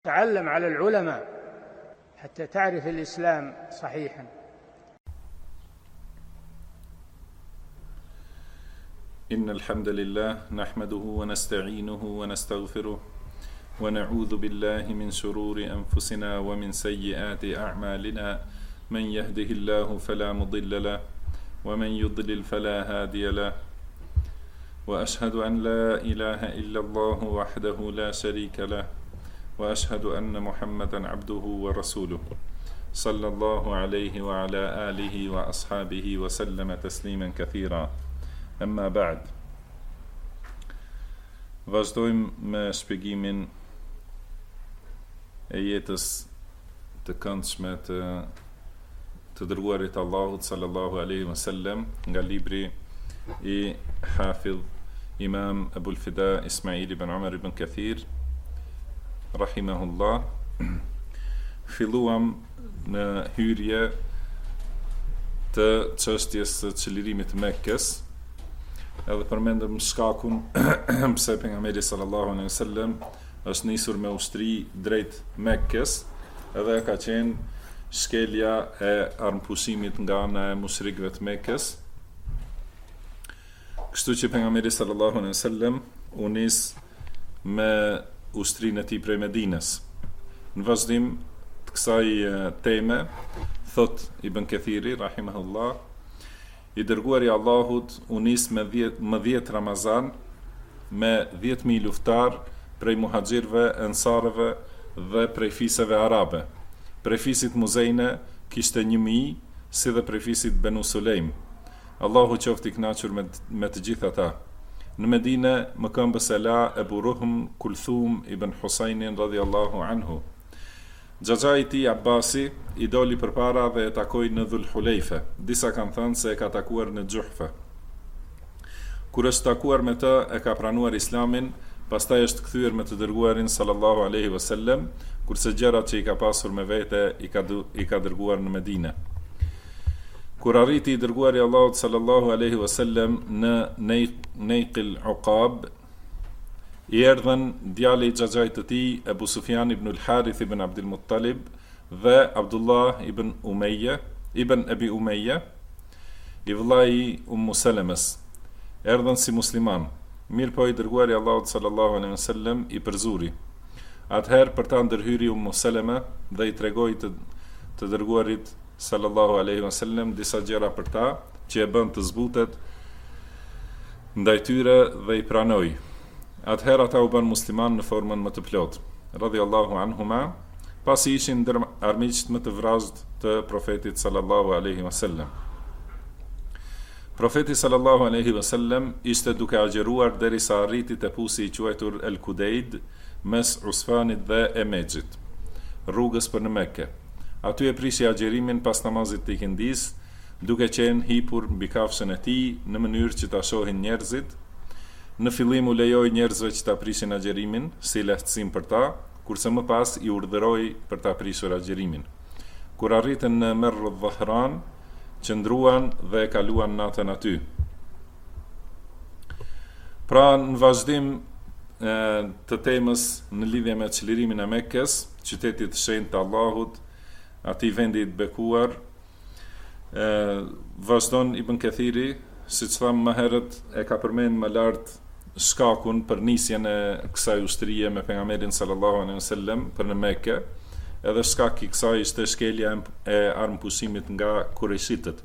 تعلم على العلماء حتى تعرف الإسلام صحيحا. إن الحمد لله نحمده ونستعينه ونستغفره ونعوذ بالله من شرور أنفسنا ومن سيئات أعمالنا من يهده الله فلا مضل له ومن يضلل فلا هادي له وأشهد أن لا إله إلا الله وحده لا شريك له وأشهد أن محمدا عبده ورسوله صلى الله عليه وعلى آله وأصحابه وسلم تسليما كثيرا. أما بعد. Vazhdojmë me shpjegimin e jetës të këndshme të dërguarit Allahut sallallahu alaihi wasallam nga libri i Hafidh Imam Abul Fida Ismail ibn Umar ibn Kathir rahimahullah. Filluam në hyrje të çështjes së çlirimit të Mekkës, edhe përmendëm shkakun pse pejgamberi sallallahu alaihi wasallam është nisur me ushtri drejt Mekkës, edhe ka qenë shkelja e armëpushimit nga ana e mushrikëve të Mekkës. Kështu që pejgamberi sallallahu alaihi wasallam u nis me ushtrinë e tij prej Medinës. Në vazhdim të kësaj teme, thot Ibn Kathiri rahimahullah, i dërguari i Allahut u nis me 10 Ramazan me 10.000 luftar prej muhaxhirëve, ensarëve dhe prej fisëve arabe. Prej fisit Muzejne kishte 1.000, si dhe prej fisit Benu Sulejm. Allahu qoftë i kënaqur me të gjithë ata. Në Medinë më këmbës e la Ebu Ruhm Kulthum ibn Husajnin radhiyallahu anhu. Xhaxha i tij Abbasi i doli përpara dhe e takoi në Dhul Hulejfe. Disa kanë thënë se e ka takuar në Gjuhfa. Kur është takuar me të, e ka pranuar Islamin, pastaj është kthyer me të dërguarin sallallahu alaihi wasallam, kurse gjërat që i ka pasur me vete i ka dërguar në Medinë. Kur arriti i dërguari i Allahut sallallahu alaihi wasallam në Nejqil Uqab, i erdhën djali i xhaxhait të tij Ebu Sufjan ibn al-Harith ibn Abdul Muttalib dhe Abdullah ibn Abi Umayya, i vllai Sallamës. Erdhën si musliman. Mirë po i dërguari i Allahut sallallahu alaihi wasallam i përzuri. Atëherë për ta ndërhyri Sallama dhe i tregoi të dërguarit sallallahu alaihi wasallam disa gjëra për ta që e bën të zbutet ndaj tyre dhe i pranoi. Atëherë ata u bën musliman në formën më të plotë, radhiyallahu anhuma, pasi ishin ndër armiqt më të vrazhd të profetit sallallahu alaihi wasallam. Profeti sallallahu alaihi wasallam ishte duke agjeruar derisa arriti te pusi i quajtur El Kudeid mes Usfanit dhe Emexhit, rrugës për në Mekke. Aty e prishi agjerimin pas namazit të ikindis, duke qenë hipur mbi kafshën e tij në mënyrë që ta shohin njerëzit. Në fillim u lejoi njerëzve që ta prishin agjerimin si lehtësim për ta, kurse më pas i urdhëroi për ta prishur agjerimin. Kur arritën në Merr al-Dhahran, qëndruan dhe e kaluan natën aty. Pra në vazhdim të temës në lidhje me çlirimin e Mekkës, qytetit të shenjtë të Allahut, atij vendi i bekuar, vazhdon Ibn Kathiri, siç thamë më herët, e ka përmend më lart shkakun për nisjen e kësaj ushtrie me pejgamberin sallallahu alaihi wasallam për në Mekë, edhe shkak i kësaj ishte shkelja e armëpushimit nga kurejshitët.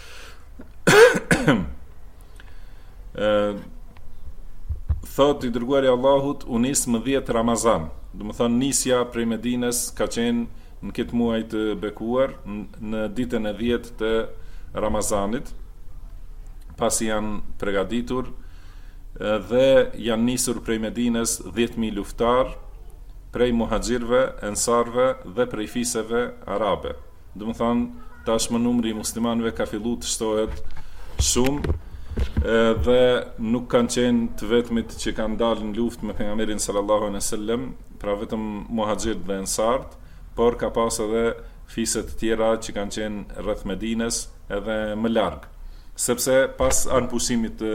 Thot i dërguari i Allahut u nis më 10 Ramazan. Do të thonë nisja prej Medinës ka qenë në këtë muaj të bekuar, në ditën e 10 të Ramazanit, pasi janë përgatitur dhe janë nisur prej Medinës 10.000 luftar prej muhaxhirëve, ensarëve dhe prej fisëve arabe. Do të thonë tashmë numri i muslimanëve ka filluar të shtohet shumë dhe nuk kanë qenë të vetmit që kanë dalë në luftë me pejgamberin sallallahu alaihi wasallam, pra vetëm muhaxhirët dhe ensarët, por ka pas edhe fiset të tjera që kanë qenë rreth Medinës edhe më larg. Sepse pas anëpushimit të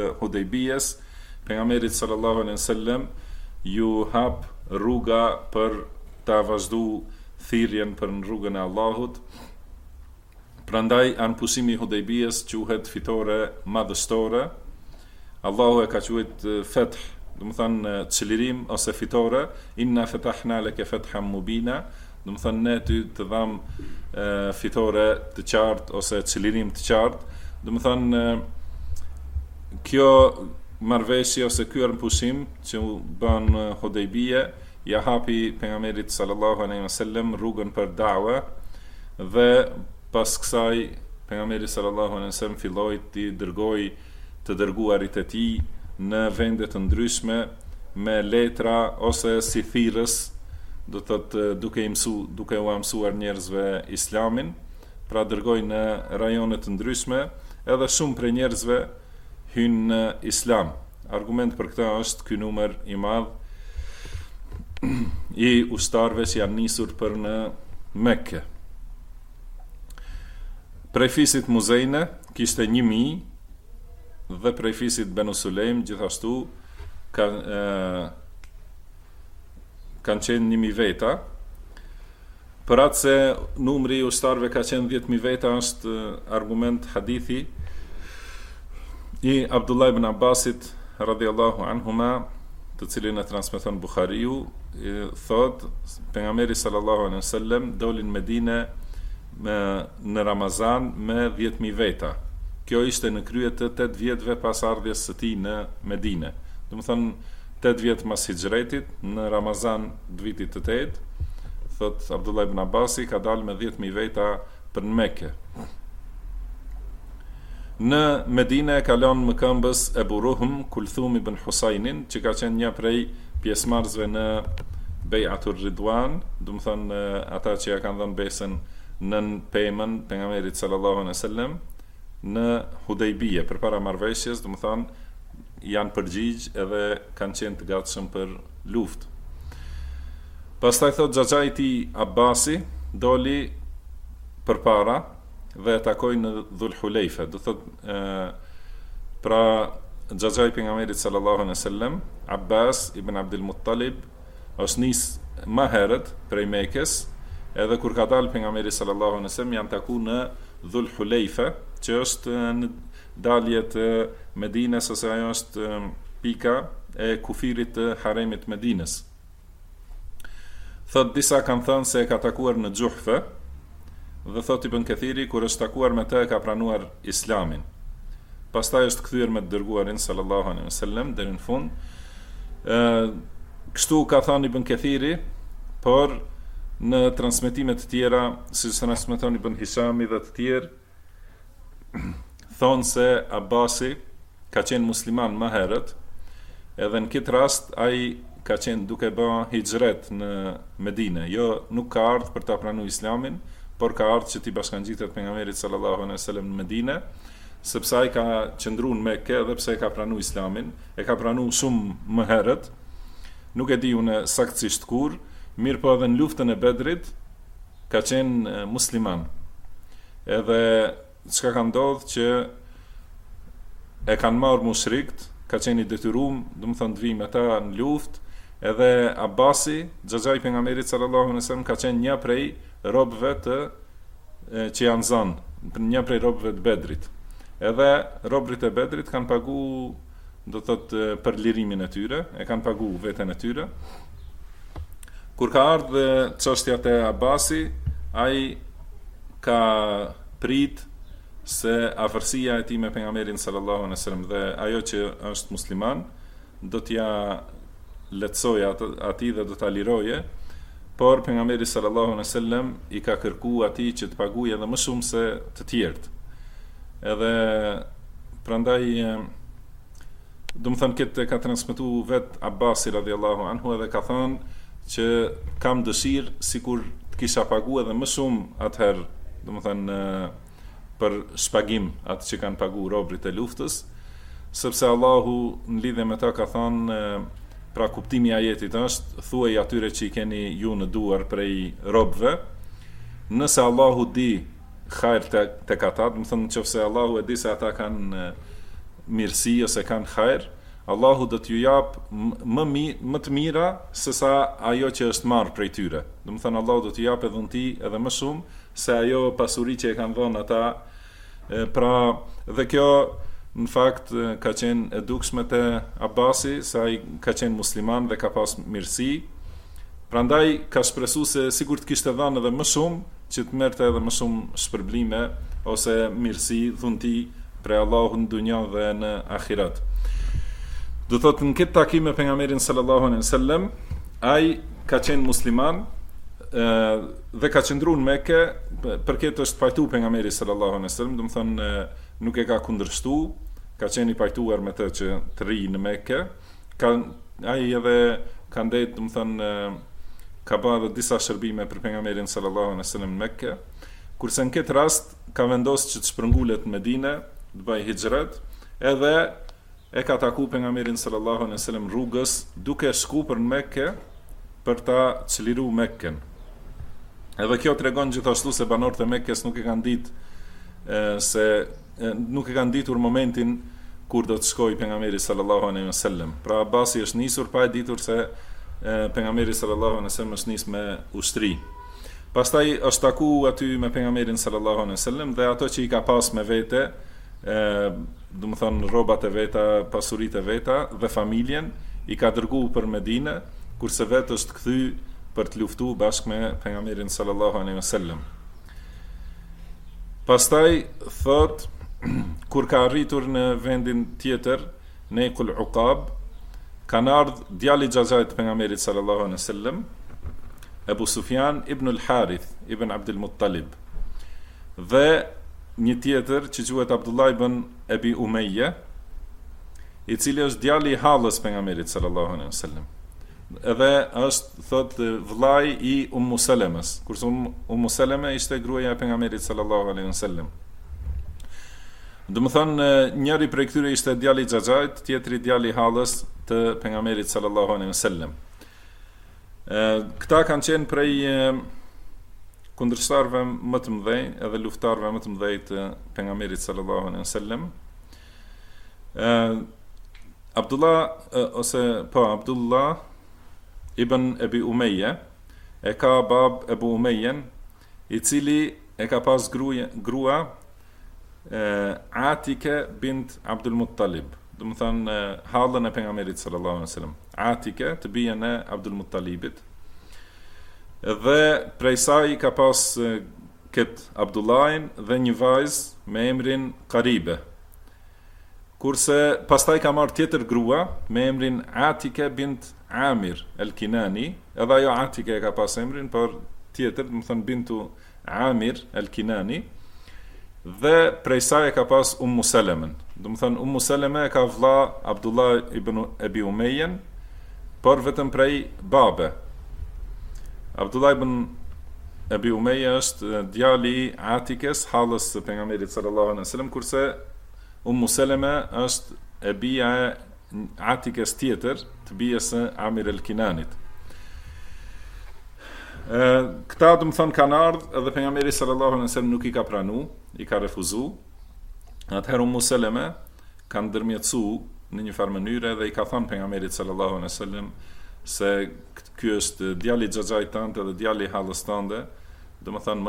Hudejbijes, pejgamberit sallallahu alaihi wasallam ju hap rruga për ta vazhdu thirrjen për në rrugën e Allahut. Prandaj anëpushimi i Hudejbijës quhet fitore madhështore. Allahu e ka quajtur feth, do të thënë çlirim ose fitore. Inna fatahna laka fathan mubina, do të thënë ne ty të dham fitore të qartë ose çlirim të qartë. Do të thënë kjo marrëveshje ose ky anëpushim që u bën Hudejbije ja hapi pejgamberit sallallahu alaihi wasallam rrugën për da'wa, dhe pas kësaj pejgamberi sallallahu alaihi wasallam filloi të dërgoi të dërguarit e tij në vende të ndryshme me letra ose si thirrës, do të thotë duke u mësuar njerëzve islamin. Pra dërgoi në rajone të ndryshme, edhe shumë prej njerëzve hynë në islam. Argument për këtë është ky numër i madh i ushtarëve që janë nisur për në Mekke. Prej fisit Muzejne kishte 1000, dhe prej fisit Benu Sulejm gjithashtu kanë qenë 1000 veta. Për atë se numri i ushtarëve ka qenë 10.000 veta është argument hadithi i Abdullah ibn Abbasit radhiyallahu anhuma, të cilin e transmeton Buhariu, thot pejgamberi sallallahu alaihi wasallam doli në Medinë në Ramazan me 10.000 veta. Kjo ishte në krye të 8 vjetëve pas ardhjes së tij në Medinë. Do të thonë 8 vjet pas hijretit, në Ramazan të vitit të 8, thot Abdullah ibn Abbasi ka dalë me 10.000 veta për në Mekë. Në Medinë e kalon më këmbës Ebu Ruhm Kulthum ibn Husajnin, që ka qenë një prej pjesëmarrësve në Bej'atur Ridwan, do të thonë ata që ja kanë dhënë besën nën pemën pejgamberit sallallahu alaihi wasallam në Hudejbije përpara marrëveshjes, do të thonë janë përgjigj edhe kanë qenë të gatshëm për luftë. Pastaj thot xhaxhai i tij Abbasi doli përpara dhe e takoi në Dhul Hulejfe. Do thot pra xhaxhai pejgamberit sallallahu alaihi wasallam Abbas ibn Abdul Muttalib është nis më herët prej Mekës, edhe kur ka dalë pejgamberi sallallahu alaihi wasallam janë taku në Dhul Hulejfe, që është në dalje të Medinës, ose ajo është pika e kufirit të haremit Medinës. Thot disa kanë thënë se e ka takuar në Gjuhfe, dhe thot Ibn Kathiri kur është takuar me të e ka pranuar islamin. Pastaj është kthyer me të dërguarin sallallahu alaihi wasallam deri në fund. Kështu ka thënë Ibn Kathiri, por në transmetime të tjera, siç transmeton Ibn Hishami dhe të tjerë, thonë se Abbasi ka qenë musliman më herët, edhe në këtë rast ai ka qenë duke bërë hijret në Medinë. Jo, nuk ka ardhur për ta pranuar islamin, por ka ardhur që t'i bashkangjitet pejgamberit sallallahu alaihi wasallam në Medinë, sepse ai ka qëndruar në Mekë dhe pse e ka pranuar islamin, e ka pranuar shumë më herët. Nuk e di unë saktësisht kur, mirë po edhe në luftën e Bedrit ka qenë musliman. Edhe çka ka ndodhur që e kanë marrë mushrikët, ka qenë i detyruar, do të thonë të vijë me ta në luftë, edhe Abbasi, xhaxhai pejgamberit sallallahu alaihi wasallam, ka qenë një prej robëve që janë zënë, një prej robëve të Bedrit. Edhe robërit e Bedrit kanë pagu, do thotë, për lirimin e tyre, e kanë pagu veten e tyre. Kur ka ardhur çështja te Abbasi, ai ka prit se afërsia e tij me pejgamberin sallallahu alaihi wasallam dhe ajo që është musliman do t'ja lehtësojë atij dhe do ta liroje, por pejgamberi sallallahu alaihi wasallam i ka kërkuar atij që të paguajë edhe më shumë se të tjerët. Edhe prandaj do të thënë këtë ka transmetuar vet Abbasi radhiyallahu anhu, edhe ka thënë që kam dëshirë sikur të kisha paguar edhe më shumë atëherë, do të thënë për shpagim atë që kanë paguar robrit e luftës, sepse Allahu në lidhje me ta ka thënë, pra kuptimi i ajetit është, thuaj atyre që i keni ju në duar prej robëve, nëse Allahu di hajr tek ata, do të thonë nëse Allahu e di se ata kanë mirësi ose kanë hajr, Allahu do t'ju jap më të mira se sa ajo që është marrë prej tyre. Do të thënë Allahu do t'ju jap edhe ti edhe më shumë se ajo pasuri që e kanë dhënë ata. Pra dhe kjo në fakt ka qenë e dukshme te Abasi, se ai ka qenë musliman dhe ka pas mirësi. Prandaj ka shpresuar se sikur të kishte dhënë edhe më shumë, që të merrte edhe më shumë shpërblime ose mirësi dhunti prej Allahut në dunjë dhe në ahiret. Do thotë në këtë takim me pejgamberin sallallahu alaihi wasallam, ai ka qenë musliman dhe ka qëndruar në Mekë, për këtë është pajtuar pejgamberi sallallahu alaihi wasallam, do të thonë nuk e ka kundërshtuar, ka qenë i pajtuar me të që të ri në Mekë. Ai edhe ka ndetë, do të thonë ka bërë disa shërbime për pejgamberin sallallahu alaihi wasallam në Mekë, kurse në këtë rast ka vendosur që të shpërngulet në Medinë, të bëjë hijret, edhe e ka taku pejgamberin sallallahu alaihi wasallam rrugës duke shkuar në Mekë për ta çliruar Mekën. Edhe kjo tregon gjithashtu se banorët e Mekës nuk e kanë ditur momentin kur do të shkojë pejgamberi sallallahu alaihi wasallam. Pra Abasi është nisur pa e ditur se pejgamberi sallallahu alaihi wasallam është nisur me ushtri. Pastaj është taku aty me pejgamberin sallallahu alaihi wasallam dhe ato që i ka pas me vete, do të thonë rrobat e veta, pasuritë e veta dhe familjen, i ka dërguar për Medinë, kurse vetë është kthy për të luftuar bashkë me pejgamberin sallallahu alaihi wasallam. Pastaj thot, kur ka arritur në vendin tjetër, në Iqul Uqab, kanë ardhur djali i xhaxhait të pejgamberit sallallahu alaihi wasallam, Abu Sufjan ibn al-Harith ibn Abdul Muttalib, dhe një tjetër që quhet Abdullah ibn Abi Umayya, i cili është djali i hallës pejgamberit sallallahu alaihi wasallam. Edhe është thot vllai i Ummu Salamës, kurse Ummu Salama ishte gruaja e pejgamberit sallallahu alaihi wasallam. Do të thonë njëri prej këtyre ishte djali i xhaxhait, tjetri djali i hallës të pejgamberit sallallahu alaihi wasallam. Këta kanë qenë prej kundërshtarëve më të mëdhenj edhe luftarëve më të mëdhenj të pejgamberit sallallahu alaihi wasallam. Abdullah ibn Abi Umayya e ka bab Abu Umayyan, i cili e ka pas grua Atike bint Abdul Muttalib, do të thonë hallën e pejgamberit sallallahu alaihi wasallam. Atike të bijen e Abdul Muttalibit. Dhe prej saj ka pas këtë Abdullahin dhe një vajzë me emrin Qaribe. Kurse pastaj ka marrë tjetër grua me emrin Atike bint Amir el-Kinani, edhe ajo Atike ka pas emrin, por tjetër, do të thonë bintu Amir el-Kinani, dhe prej saj ka pas Ummu Salamën. Do të thonë Ummu Salama ka vlla Abdullah ibn Abi Umayya, por vetëm prej babe. Abdullah ibn Abi Umayya është djali i Atikes, hallës së pejgamberit sallallahu alaihi wasallam, kurse Ummu Salama është e bija e Atikes tjetër, të bijes së Amir el-Kinanit. Këta do të thonë kanë ardhur edhe pejgamberi sallallahu alaihi wasallam nuk i ka pranu, i ka refuzu. Atëherë Ummu Salama kanë ndërmjetësuar në një farë mënyrë dhe i ka thënë pejgamberit sallallahu alaihi wasallam se ky është djali i xhaxhait tënd dhe djali i hallës tënde, domethënë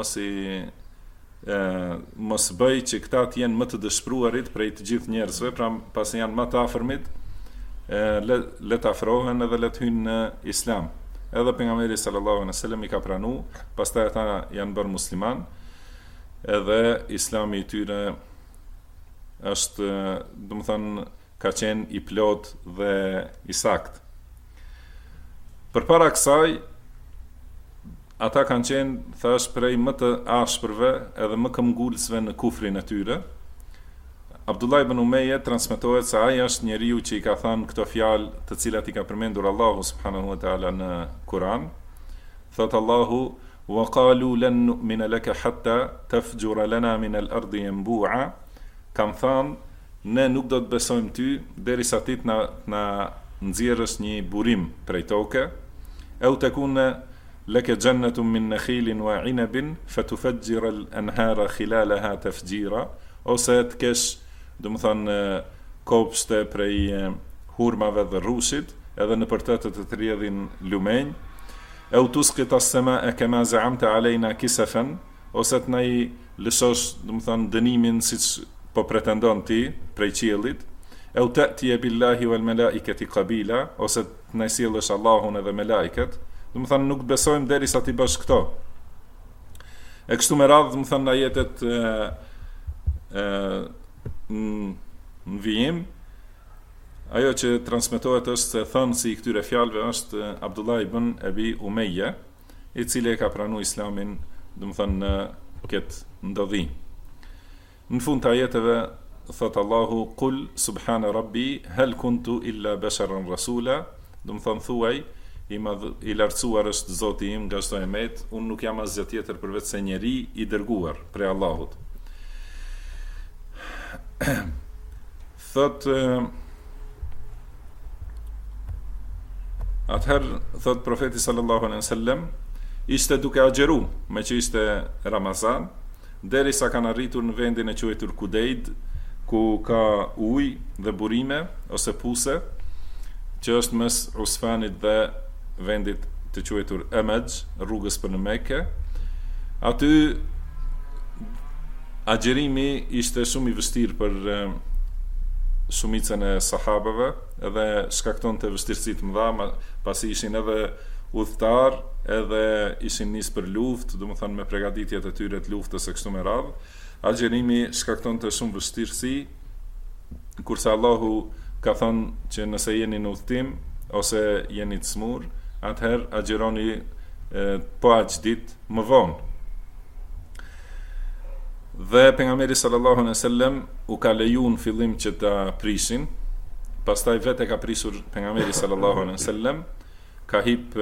mos bëj që këta të jenë më të dëshpëruarit prej të gjithë njerëzve, pra pasi janë më të afërmit, le të afrohen edhe le të hyjnë në Islam. Edhe pejgamberi sallallahu alaihi wasallam i ka pranuar, pastaj ata janë bërë musliman, edhe Islami i tyre është, domethënë, ka qenë i plot dhe i sakt. Përpara kësaj, ata kanë qenë, thash, prej më të ashpërve edhe më këmbgulësve në kufrin e tyre. Abdullah ibn Umayya transmetohet se ai është njeriu që i ka thënë këto fjalë të cilat i ka përmendur Allahu subhanahu wa taala në Kur'an. Thot Allahu: "Wa qalu lan nu'mina laka hatta tafjura lana min al-ardi yanbu'a." Kam thënë, ne nuk do të besojmë ty derisa ti na nxjerrësh një burim prej toke, au takuna laka jannatun min nakhilin wa 'inabin fatufajjira al-anhara khilalaha tafjira, ose të kesh, do të thonë, kopshte prej hurmave dhe rrushit, edhe në përtetet të rrjedhin lumenj, e u tusqit as-samaa kama za'amta alejna kisafen, ose të na i lëshosh, do të thonë, dënimin siç po pretendon ti prej qiellit, e u ta'ti billahi wal malaikati qabila, ose të na sjellësh Allahun edhe melaiket, do të thonë nuk besojmë derisa ti bësh këto. E kështu me radhë, do të thonë ajetet në vijim, ajo që transmetohet është se thënësi i këtyre fjalëve është Abdullah ibn Abi Umayya, i cili e ka pranuar Islamin, do të thonë në këtë ndodhi. Në fund të ajeteve thot Allahu qul subhana rabbi hal kuntu illa basharan rasula, do të thonë thuaj i lartësuar është Zoti im nga çdo emet, unë nuk jam asgjë tjetër përveç se njeri i dërguar prej Allahut. Thot atëherë thot profeti sallallahu alaihi wasallam ishte duke agjeru, me që ishte Ramazan, derisa kanë arritur në vendin e quajtur Kudeid, ku ka ujë dhe burime ose puse, që është mes Usfanit dhe vendit të quajtur Amaj, rrugës për në Mekë. Aty agjerimi ishte shumë i vështirë për shumicën e sahabëve, edhe shkakton të vështirësi të mëdha, pasi ishin edhe udhëtar, edhe ishin nisë për luftë, do të thonë me përgatitjet e tyre të luftës e kështu me radhë. Agjerimi shkakton të shumë vështirësi, kurse Allahu ka thënë që nëse jeni në udhëtim ose jeni të smur, atëherë agjeroni po aq ditë më vonë. Dhe pejgamberi sallallahu alaihi wasallam u ka leju në fillim që ta prishin, pastaj vetë ka prisur pejgamberi sallallahu alaihi wasallam, ka hip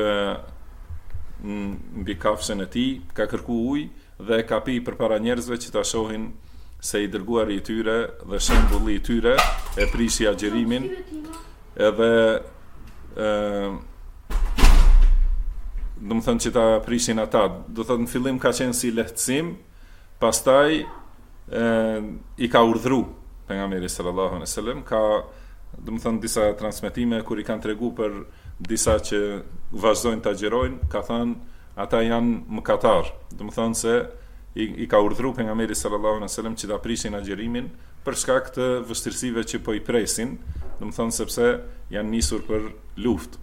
mbi kafshën e tij, ka kërku ujë dhe ka pi përpara njerëzve që ta shohin se i dërguari i tyre dhe shembulli i tyre e prishi agjerimin, edhe do të thonë që ta prishin ata. Do të thotë në fillim ka qenë si lehtësim, pastaj i ka urdhëru pejgamberi sallallahu alaihi wasallam, ka do të thonë disa transmetime kur i kanë tregu për disa që vazhdojnë të agjerojnë, ka thënë ata janë mëkatar. Do të thonë se i ka urdhëru pejgamberi sallallahu alaihi wasallam që ta prishin agjerimin për shkak të vështirësive që po i presin, do të thonë sepse janë nisur për luftë.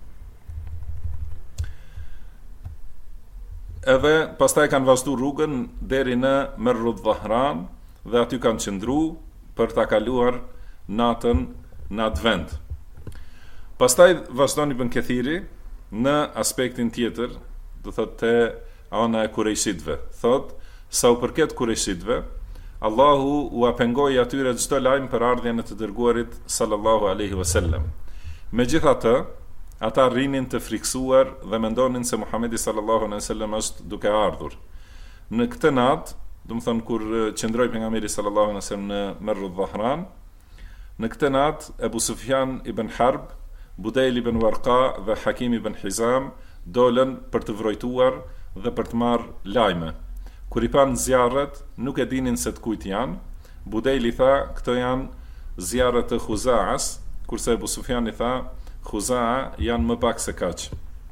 Edhe pastaj kanë vazhdu rrugën deri në Merrud Dhahran dhe aty kanë qëndru për ta kaluar natën në atë vend. Pastaj vazhdon Ibn Kathiri në aspektin tjetër, do thotë te ana e Kurejshitëve. Thot, sa u përket Kurejshitëve, Allahu u apengoi atyre çdo lajm për ardhjen e të dërguarit sallallahu alaihi wasallam. Megjithatë, ata rrinin të friksuar dhe mendonin se Muhamedi sallallahu alaihi wasallam është duke ardhur. Në këtë natë, do të thonë kur qëndroi pejgamberi sallallahu alaihi wasallam në Merrud Dhahran, në këtë natë Ebu Sufjan ibn Harb, Budejl ibn Warqa dhe Hakim ibn Hizam dolën për të vrojtuar dhe për të marrë lajme. Kur i panë zjarret, nuk e dinin se të kujt janë. Budejl i tha, këto janë zjarret të Khuzaas, kurse Ebu Sufjan i tha, Khuzaa janë më pak se kaq.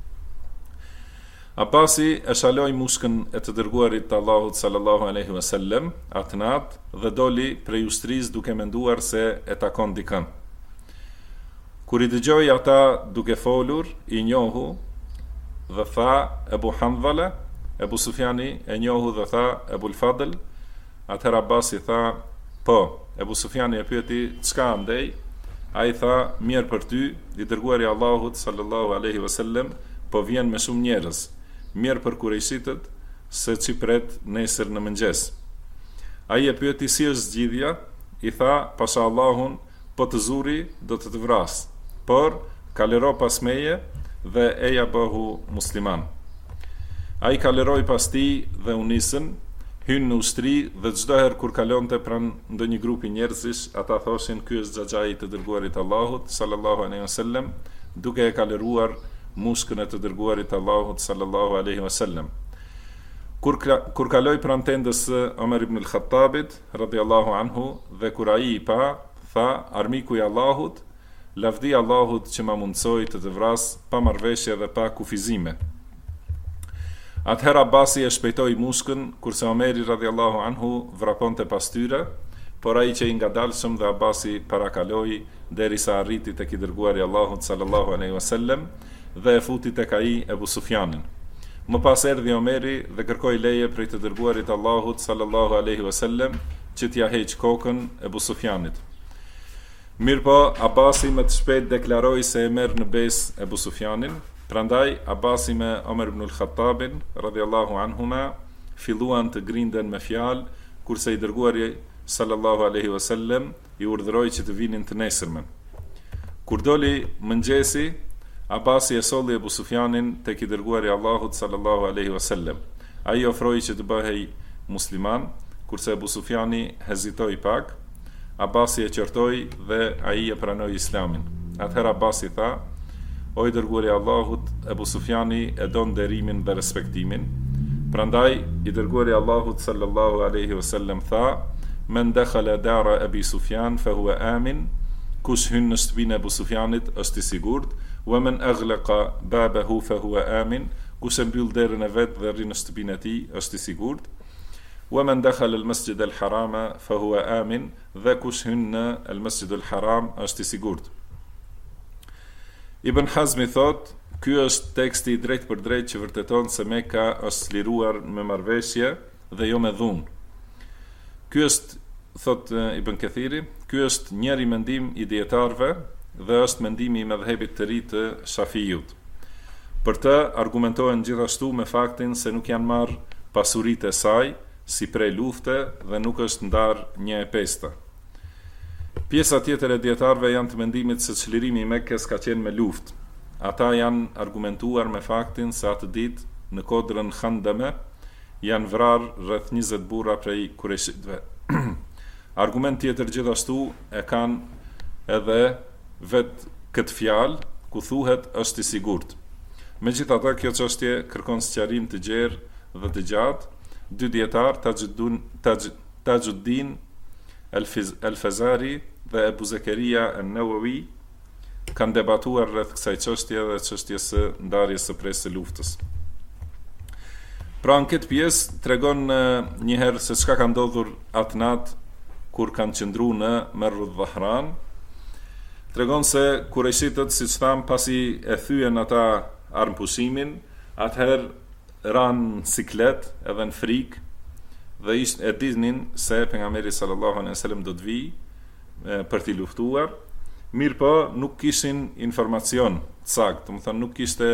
Abasi e shaloi mushkën e të dërguarit të Allahut sallallahu alaihi wasallam atë natë dhe doli prej ushtrisë duke menduar se e takon dikën. Kur i dëgjoi ata duke folur, i njohu dhe tha Ebu Handhala. Ebu Sufjani e njohu dhe tha Ebul Fadl. Atëherë Abasi tha, po. Ebu Sufjani e pyeti, çka andej? Ai tha, mirë për ty, i dërguari Allahut sallallahu alaihi wasallam po vjen me shumë njerëz. Mirë për Kurejshitët, se që pret nesër në mëngjes. Ai e pyeti si është zgjidhja, i tha, pasha Allahun, po të zuri do të të vras, por kalero pas meje dhe eja bëhu musliman. Ai kaleroi pas tij dhe u nisën, hynë në ushtri dhe çdo herë kur kalonte pranë ndonjë grupi njerëzish, ata thoshin ky është xhaxhai i të dërguarit Allahut sallallahu alaihi wasallam, duke e kaleruar mushkën e të dërguarit Allahut sallallahu alaihi wasallam. Kur kaloi pranë tendës së Omer ibn al-Khattabit radhiyallahu anhu dhe kur ai i pa, tha armiku i Allahut lavdi Allahut që ma mundsoi të vras pa marrëveshje dhe pa kufizime. Atëherë Abasi e shpejtoi muskën, kurse Omeri radhiyallahu anhu vraponte pas tyre, por ai që i ngadalshëm dhe Abasi parakaloi derisa arriti tek i dërguari Allahut sallallahu alaihi wasallam dhe e futi tek ai Ebu Sufjanin. Më pas erdhi Omeri dhe kërkoi leje prej të dërguarit Allahut sallallahu alaihi wasallam që t'ia heq kokën Ebu Sufjanit. Mirpo Abasi më të shpejt deklaroi se e merr në besë Ebu Sufjanin. Prandaj Abasi me Omer ibn al-Khattabin radhiyallahu anhuma filluan të grinden me fjalë, kurse i dërguari sallallahu alaihi wasallam i urdhëroi që të vinin të nesërmen. Kur doli mëngjesi, Abasi e solli Ebu Sufjanin tek i dërguari Allahut sallallahu alaihi wasallam. Ai ofroi që të bëhej musliman, kurse Ebu Sufjani hezitoi pak. Abasi e qortoi dhe ai e pranoi Islamin. Atëherë Abasi tha: "O i dërguari Allahut, Ebu Sufjani e don derimin dhe respektimin." Prandaj i dërguari Allahut sallallahu alaihi wasallam tha: "Men dakhala dara Abi Sufjan fa huwa amin." Kush hyn në shtëpinë e Ebu Sufjanit është i sigurt. Wa man aghlaqa babahu fa huwa amin. Kush e mbyll derën e vet dhe rri në shtëpinë e tij është i sigurt. Wa man dakhala al-masjid al-harama fa huwa amin. Dhe kush hyn në al-masjid al-haram është i sigurt. Ibn Hazmi thot, ky është teksti i drejt për drejt që vërteton se Mekka është liruar me marrëveshje dhe jo me dhunë. Ky është, thot Ibn Kathiri, ky është njëri mendim i dietarëve dhe është mendimi i mëdhëbit të ri të Shafiut. Për të argumentohen gjithashtu me faktin se nuk janë marrë pasuritë e saj si prej lufte dhe nuk është ndar 1/5. Pjesa tjetër e dietarëve janë të mendimit se çlirimi i Mekkes ka qenë me luftë. Ata janë argumentuar me faktin se atë ditë në kodrën Khandame janë vrarë rreth 20 burra prej kureshitëve. Argument tjetër gjithashtu e kanë edhe vetë këtë fjalë ku thuhet është i sigurt. Megjithatë, kjo çështje kërkon sqarim të gjerë dhe të gjatë. Dy dietar, Tajuddin al-Fazari dhe Ebu Zakaria an-Nawawi kanë debatuar rreth kësaj çështje dhe çështjes së ndarjes së presë së luftës. Pra në këtë pjesë tregon njëherë se çka ka ndodhur atë natë kur kanë qëndruar në Merrud Dhahran. Tregon se kurejshitët, siç tham, pasi e thyen ata armëpushimin, atëherë ranë siklet edhe në frikë dhe e dinin se pejgamberi sallallahu alaihi wasallam do të vijë për t'i luftuar. Mirë po, nuk kishin informacion sakt, do të thonë nuk kishte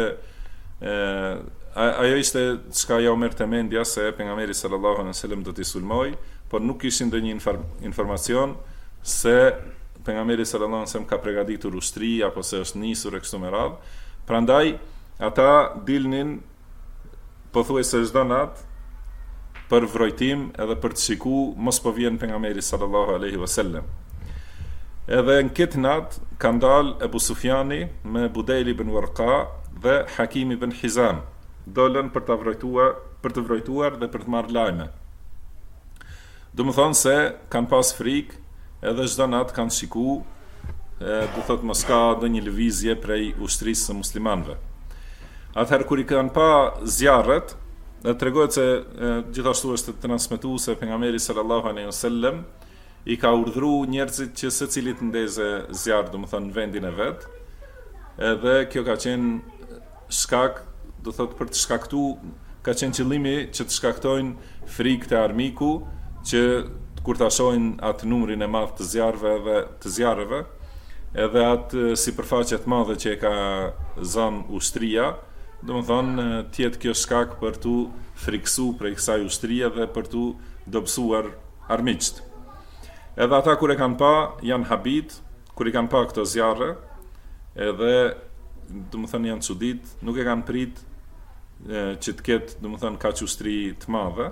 ajo ishte çka ja u merrte mendja se pejgamberi sallallahu alaihi wasallam do t'i sulmoj, por nuk kishin ndonjë informacion se pejgamberi sallallahu alaihi wasallam ka përgatitur ushtri apo se është nisur e kështu me radhë. Prandaj ata dilnin pothuajse çdo natë për vrojtim edhe për të shikuar mos po vjen pejgamberi sallallahu alaihi wasallam. Edhe në këtë natë kanë dalë Ebu Sufjani me Budejl ibn Warqa dhe Hakim ibn Hizam. Dolën për të vrojtuar dhe për të marrë lajme. Do më thonë se kanë pas frikë edhe çdo natë kanë shikuar, do thotë mos ka ndonjë lëvizje prej ushtrisë së muslimanëve. Atëherë kur i kanë pa zjarret, dhe tregohet se gjithashtu është transmetuar se pejgamberi sallallahu alaihi wasallam i ka urdhëruar njerëzit që secili të ndezë zjarr, do të thonë në vendin e vet. Edhe kjo ka qenë shkak, do thotë për të shkaktuar, ka qenë qëllimi që të shkaktojnë frikë te armiku, që kur ta shohin atë numrin e madh të zjarreve, edhe atë sipërfaqe të madhe që e ka zënë ushtria, do të thonë të jetë kjo shkak për tu frikësuar prej kësaj ushtrie dhe për tu dobësuar armiqt. Edhe ata kur e kanë pa, janë habit, kur i kanë pa këto zjarre, edhe do të thonë janë çudit, nuk e kanë prit që të ketë, do të thonë, kaq ushtri të madhe.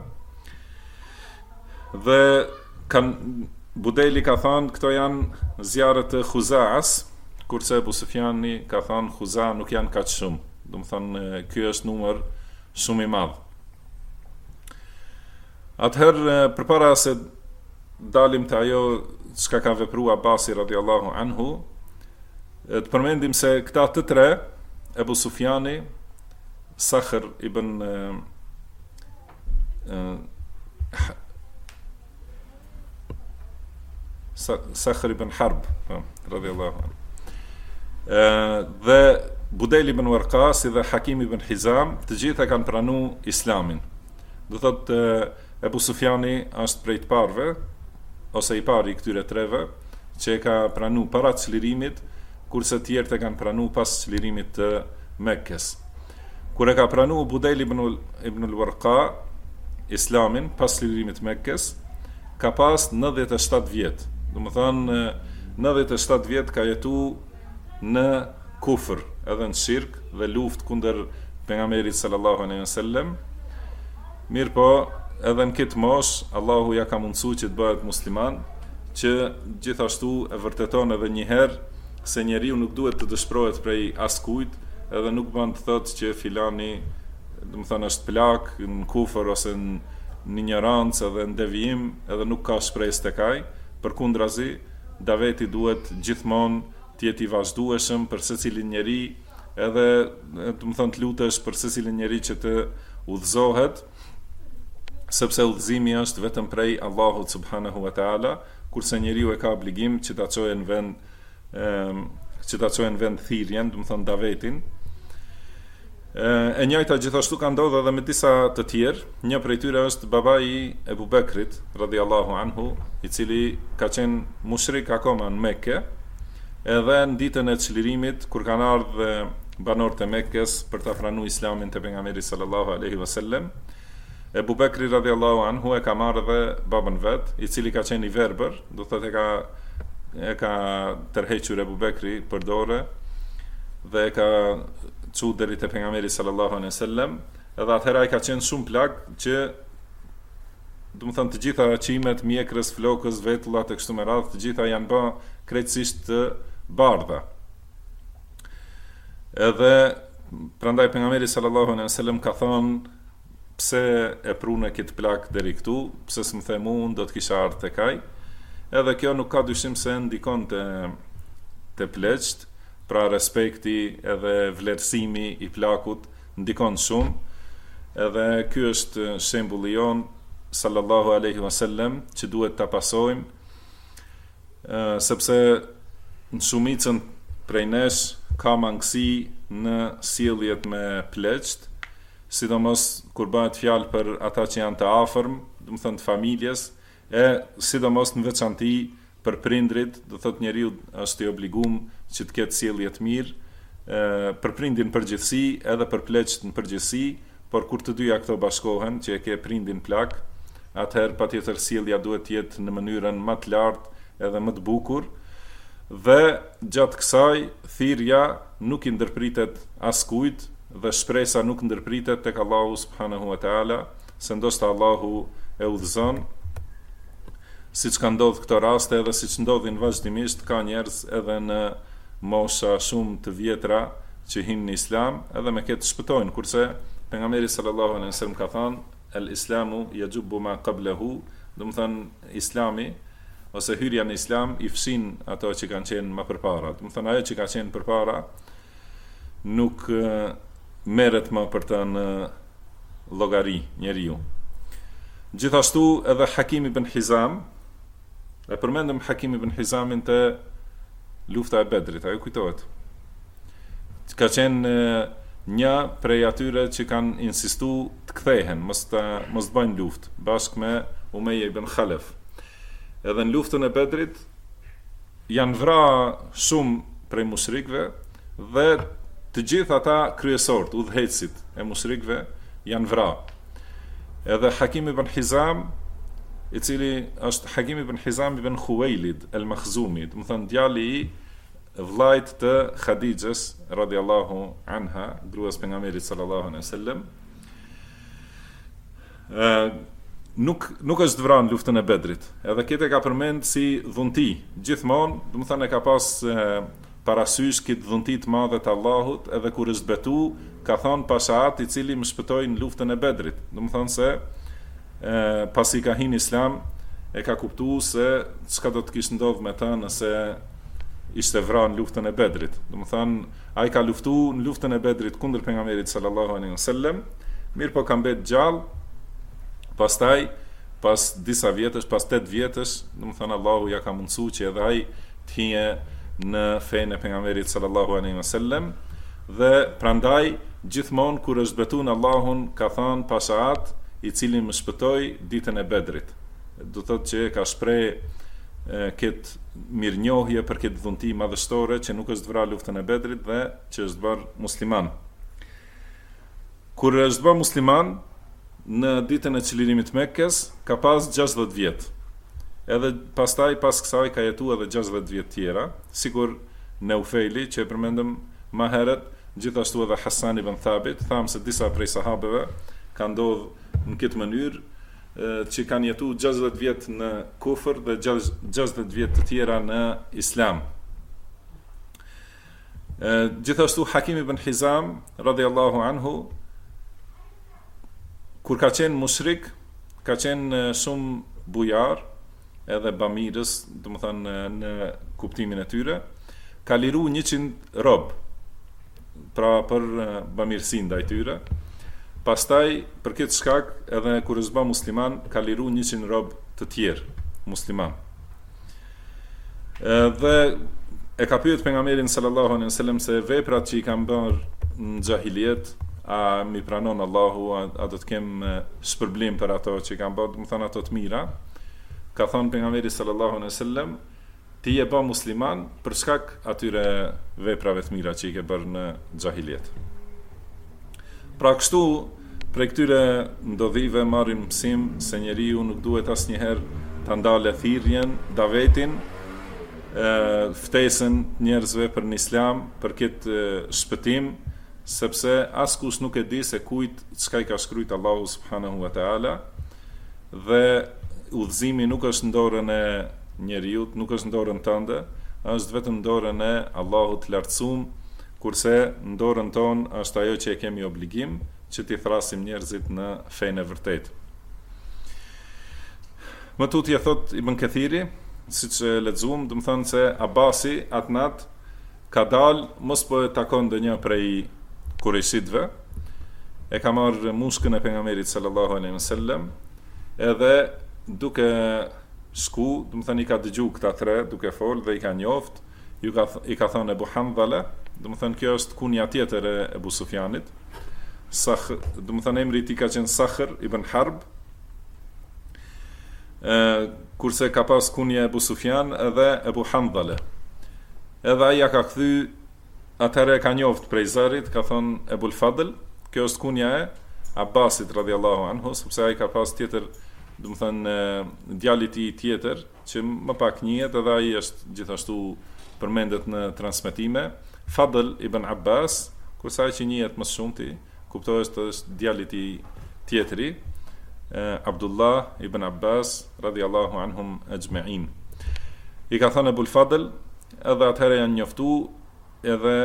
Dhe Budejli ka thënë këto janë zjarre të Khuzaas, kurse Abu Sufjani ka thënë Khuza nuk janë kaq shumë. Do të thonë ky është numër shumë i madh. Atëherë përpara se dalim të ajo çka ka vepruar Abasi radiallahu anhu, Të përmendim se këta të tre, Ebu Sufjani, Sakhr ibn Sakhr ibn Harb, radhiyallahu anhu. Dhe Budejl ibn Warqa si dhe Hakim ibn Hizam, të gjitha kanë pranu Islamin. Do thotë Ebu Sufjani është prej të parëve, ose i pari këtyre treve, që e ka pranu para çlirimit, kurse të tjerët e kanë pranu pas çlirimit të Mekkes. Kur e ka pranu Budejl ibn Warqa Islamin pas çlirimit të Mekkes, ka pas 97 vjet. Do të thonë 97 vjet ka jetu në kufër, edhe në shirk dhe luftë kundër pejgamberit sallallahu alaihi wasallam. Mirë po, edhe në këtë mosh, Allahu ja ka mundësu që të bëhet musliman, që gjithashtu e vërteton edhe një herë se njeriu nuk duhet të dëshpërohet prej askujt, edhe nuk bën të thotë që filani, do të thonë, është plak në kufër ose në ignorancë edhe në devijim, edhe nuk ka shpresë tek ai. Përkundrazi, daveti duhet gjithmonë të jetë i vazhdueshëm për secilin njeri, edhe do të thonë të lutesh për secilin njeri që të udhëzohet, sepse udhëzimi është vetëm prej Allahut subhanahu wa taala, kurse njeriu e ka obligim që ta çojë në vend thirrjen, do të thonë davetin. E njëjta gjithashtu ka ndodhur edhe me disa të tjerë. Një prej tyre është babai i Ebu Bekrit radhiyallahu anhu, i cili ka qenë mushrik akoma në Mekke, edhe në ditën e çlirimit kur kanë ardhur banorët e Mekkes për ta pranuar Islamin te pejgamberi sallallahu alaihi wasallam. Ebu Bekri radhiyallahu anhu e ka marrë dhe babën vet, i cili ka qenë i verbër, do thotë e ka tërhequr Ebu Bekri për dorë dhe e ka çu deri te pejgamberi sallallahu alaihi wasallam, edhe atëherë ai ka qenë shumë plak që do të thonë të gjitha qimet, mjekrës, flokës, vetullat e kështu me radhë, të gjitha janë bë krejtësisht të bardha. Edhe prandaj pejgamberi sallallahu alaihi wasallam ka thonë, pse e prune këtë plak deri këtu, pse s'më the mua, do të kisha ardhur tek ai. Edhe kjo nuk ka dyshim se ndikon te pleqt, pra respekti edhe vlerësimi i plakut ndikon shumë, edhe ky është shembulli jon sallallahu alaihi wasallam që duhet ta pasojmë, sepse në shumicën prej nesh ka mangësi në sjelljet me pleqt, sidomos kur bëhet fjalë për ata që janë të afërm, do të thonë të familjes, e sidomos në veçanti për prindrit, do thotë njeriu është i obliguar që të ketë sjellje të mirë, për prindin përgjithësi, edhe për pleqt në përgjithësi, por kur të dyja këto bashkohen, që e ke prindin plak, atëherë patjetër sjellja duhet të jetë në mënyrën më të lartë edhe më të bukur, dhe gjatë kësaj thirrja nuk i ndërpritet askujt dhe shpresa nuk ndërpritet tek Allahu subhanahu wa taala, se ndoshta Allahu e udhëzon, siç ka ndodhur këto raste, edhe siç ndodhin vazhdimisht, ka njerëz edhe në mosha shumë të vjetra që hinë në Islam, edhe me këtë shpëtojnë, kurse pejgamberi sallallahu alaihi wasallam ka thënë, el islamu yajubbu ma qablahu, do të thënë Islami ose hyrja në Islam i fshin ato që kanë qenë më përpara. Do të thënë ajo që ka qenë përpara nuk merret më për të në llogari njeriu. Gjithashtu edhe Hakim ibn Hizam, e përmendëm Hakim ibn Hizamin të lufta e Bedrit, ajo kujtohet. Ka qenë një prej atyre që kanë insistu të kthehen, mos të bëjnë luftë, bashkë me Umayya ibn Khalaf. Edhe në luftën e Bedrit janë vra shumë prej mushrikëve dhe të gjithë ata kryesorët, udhëheqësit e mushrikëve janë vra. Edhe Hakim ibn Hizam, i cili është Hakim ibn Hizam ibn Khuwailid al-Makhzumi, do të thonë djali i vllajt të Khadijës radhiyallahu anha, gruas pejgamberit sallallahu alaihi wasallam. Nuk është vrarë në luftën e Bedrit. Edhe këtë ka përmend si dhunti. Gjithmonë, do të thonë, ka pas parasysh këtë dhunti të madhe të Allahut, edhe kur është betu, ka thonë pashaat i cili më shpëtoi në luftën e Bedrit. Do të thonë se pasi ka hyrë në Islam, e ka kuptuar se çka do të kishte ndodhur me ta nëse ishte vrarë në luftën e Bedrit. Domethënë, ai ka luftuar në luftën e Bedrit kundër pejgamberit sallallahu alaihi wasallam, mirë po ka mbet gjallë. Pastaj, pas disa vjetësh, pas 8 vjetësh, domethënë Allahu ja ka mundsuar që edhe ai të hije në fenë e pejgamberit sallallahu alaihi wasallam, dhe prandaj gjithmonë kur është betuar në Allahun ka thënë pashaat i cili më shpëtoi ditën e Bedrit. Do thotë që ka shpreh këtë mirënjohje për këtë dhunti madhështore që nuk është vrarë luftën e Bedrit dhe që është bërë musliman. Kur është bërë musliman në ditën e çlirimit të Mekkës, ka pas 60 vjet. Edhe pastaj pas kësaj ka jetuar edhe 60 vjet tjera, sikur Neufeli që e përmendëm më herët, gjithashtu edhe Hasan ibn Thabit, thamë se disa prej sahabeve ka ndodhur në këtë mënyrë, që kanë jetu 60 vjet në kufër dhe 60 vjet të tjera në islam. Gjithashtu Hakim ibn Hizam radhiyallahu anhu, kur ka qenë mushrik, ka qenë shumë bujar edhe bamirës, domethënë në kuptimin e tyre, ka liru 100 rob, pra për bamirësinë ndaj tyre. Pastaj, për këtë shkak, edhe kur është bërë musliman, ka liru 100 rob të tjerë musliman. Dhe e ka pyet pejgamberin sallallahu alaihi wasallam se veprat që i kanë bërë në xahiliet, a mi pranon Allahu, a do të kem shpërblim për ato që i kanë bërë, do të thonë ato të mira. Ka thënë pejgamberi sallallahu alaihi wasallam, ti je bërë musliman për shkak atyre veprave të mira që i ke bërë në xahiliet. Pra kështu, prej këtyre ndodhive marrim mësim se njeriu nuk duhet asnjëherë ta ndalë thirrjen, davetin, ftesën njerëzve për në islam, për këtë shpëtim, sepse askush nuk e di se kujt çka i ka shkruajt Allahu subhanahu wa taala, dhe udhëzimi nuk është në dorën e njeriu, nuk është në dorën tënde, është vetëm në dorën e Allahut të lartësuar, kurse në dorën tonë është ajo që e kemi obligim, që t'i thrasim njerëzit në fenë e vërtetë. Më tutje thot Ibn Kathiri, siç e lexuam, do të thonë se Abasi atë natë ka dalë, mos po e takon ndonjë prej kurejshitëve, e ka marrë mushkën e pejgamberit sallallahu alaihi wasallam, edhe duke shku, do të thonë i ka dëgju këta tre duke fol dhe i ka njoft, i ka thënë Ebu Hamdhala, do të thonë kjo është kunja tjetër e Ebu Sufjanit. Do të thonë emri i tij ka qenë Sakhr ibn Harb, kurse ka pas kunja Ebu Sufjan edhe Ebu Hamdhala. Edhe ai ja ka kthy, atëherë ka njoft prej zërit, ka thonë Ebul Fadl, kjo është kunja e Abbasit radhiyallahu anhu, sepse ai ka pas tjetër, do të thonë djali i tij tjetër që më pak njihet, edhe ai është gjithashtu përmendet në transmetime, Fadl ibn Abbas, kurse ai që njihet më shumë ti, kuptohet se është djali i tjetri, Abdullah ibn Abbas radhiyallahu anhum ajma'in. I ka thënë Ebul Fadl, edhe atëherë janë njoftu, edhe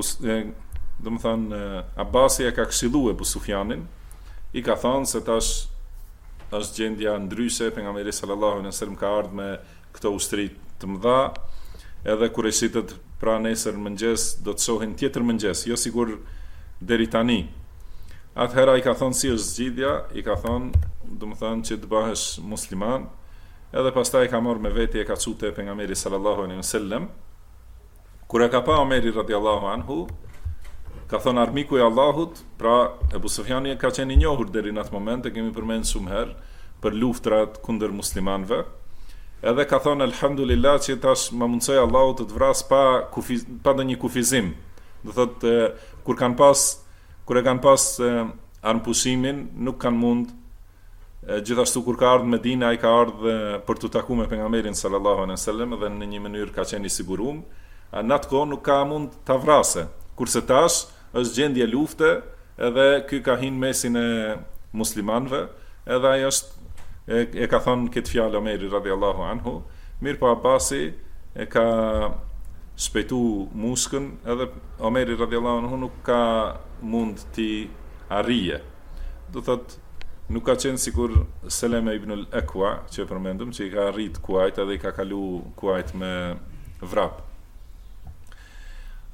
do të thonë Abbasi e ka këshilluar Ebu Sufjanin, i ka thënë se tash është gjendja ndryshe, pejgamberi sallallahu alaihi wasallam ka ardhur me këto ushtri të mëdha, edhe kurejshitët pra nesër mëngjes do të shohin tjetër mëngjes, jo sigur deri tani. Atëherë i ka thonë si është zgjidhja, i ka thonë, do të thonë që të bëhesh musliman, edhe pastaj ka marrë me veti e ka çute pejgamberi sallallahu alaihi wasallam. Kur e ka pa Omeri radhiyallahu anhu, ka thonë armiku i Allahut, pra Ebu Sufjani ka qenë i njohur deri në atë moment, e kemi përmendur shumë herë për luftrat kundër muslimanëve. Edhe ka thonë alhamdulillah që tash më mundsoi Allahu të vras pa ndonjë kufizim. Do thotë kur e kanë pas armpushimin, nuk kanë mund. Gjithashtu kur ka ardhur në Medinë, ai ka ardhur për të takuar me pejgamberin sallallahu alaihi wasallam dhe në një mënyrë ka qenë i sigurum. Në atë kohë nuk ka mund ta vrasë. Kurse tash është gjendje lufte, edhe ky ka hyrë mesin e muslimanëve, edhe ai është e ka thënë këtë fjalë Omeri radhiyallahu anhu, mirë po Abasi e ka shpejtu mushkën, edhe Omeri radhiyallahu anhu nuk ka mund t'i arrije. Do thotë nuk ka qenë sikur Seleme ibn al-Akwa, që e përmendëm, që i ka arrit Kuajt edhe i ka kalu Kuajt me vrap.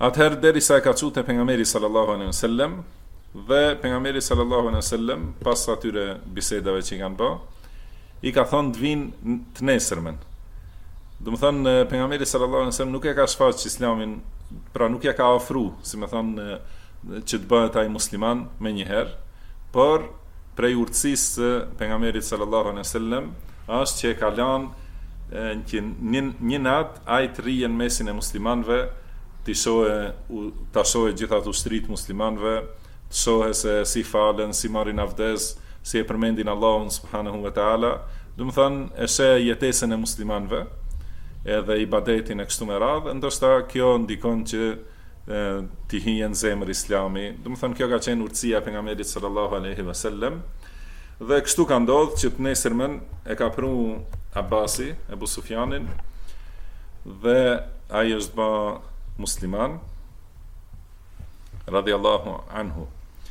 Atëherë derisa e ka çuar te pejgamberi sallallahu alaihi wasallam, dhe pejgamberi sallallahu alaihi wasallam pas atyre bisedave që i kanë bë, i ka thonë të vinë të nesërmen. Do të thonë pejgamberi sallallahu alaihi wasallam nuk e ka shfaqur Islamin, pra nuk ja ka ofru, si më thonë, që të bëhet ai musliman me një herë, por prej urtësisë së pejgamberit sallallahu alaihi wasallam është që e ka lënë që një natë ai të rrijë në mesin e muslimanëve, të shohë gjithë ato ushtrit muslimanëve, të shohë se si falen, si marrin avdes, si e përmendin Allahun subhanahu wa taala, do të thonë e sheh jetesën e muslimanëve, edhe ibadetin e kështu me radhë, ndoshta kjo ndikon që t'i hijen zemër Islami. Do të thonë kjo ka qenë urtësia e pejgamberit sallallahu alaihi wasallam. Dhe kështu ka ndodhur që të nesërmen e ka pru Abasi, Ebu Sufjanin, dhe ai është bë musliman radhiyallahu anhu.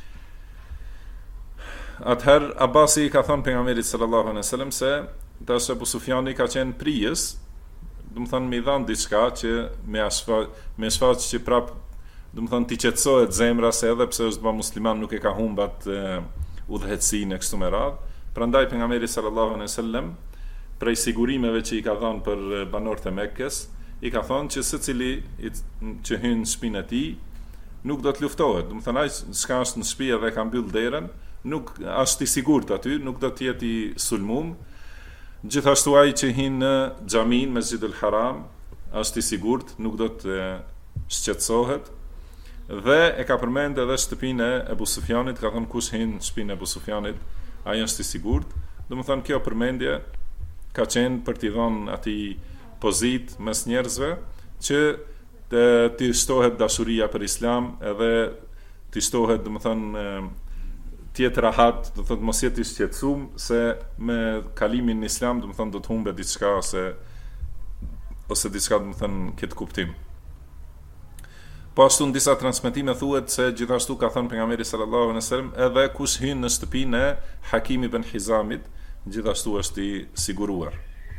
Atëherë Abasi ka thonë pejgamberit sallallahu alaihi wasallam se tash Ebu Sufjani ka qenë prijës, do të thonë me dhan diçka që me shfaq që prap, do të thonë ti qetësohet zemra se edhe pse është bë musliman nuk e ka humbat udhëhecinë kështu me radhë. Prandaj pejgamberi sallallahu alaihi wasallam prej sigurimeve që i ka dhënë për banorët e Mekkës, i ka thonë që secili që hyn në shtëpinë e tij nuk do të luftohet. Do të thonë ai s'ka është në shtëpi dhe ka mbyll derën, nuk është i sigurt aty, nuk do të jetë i sulmum. Gjithashtu ai që hyn në xhamin Mesjidul Haram është i sigurt, nuk do të shqetësohet. Dhe e ka përmend edhe shtëpinë e Ebu Sufjanit, ka thonë kush hyn në shtëpinë e Ebu Sufjanit, ai është i sigurt. Do të thonë kjo përmendje ka qenë për t'i dhënë atij pozit mes njerëzve që t'i shtohet dashuria për Islam, edhe t'i shtohet, do të thonë, tjetë rahat, do të thotë mos jetë i shqetësuar se me kalimin në Islam, do të thonë do të humbe diçka ose diçka, do të thonë, këtë kuptim. Po ashtu në disa transmetime thuhet se gjithashtu ka thënë pejgamberi sallallahu alaihi wasallam, edhe kush hyn në shtëpinë e Hakim ibn Hizamit, gjithashtu është i siguruar.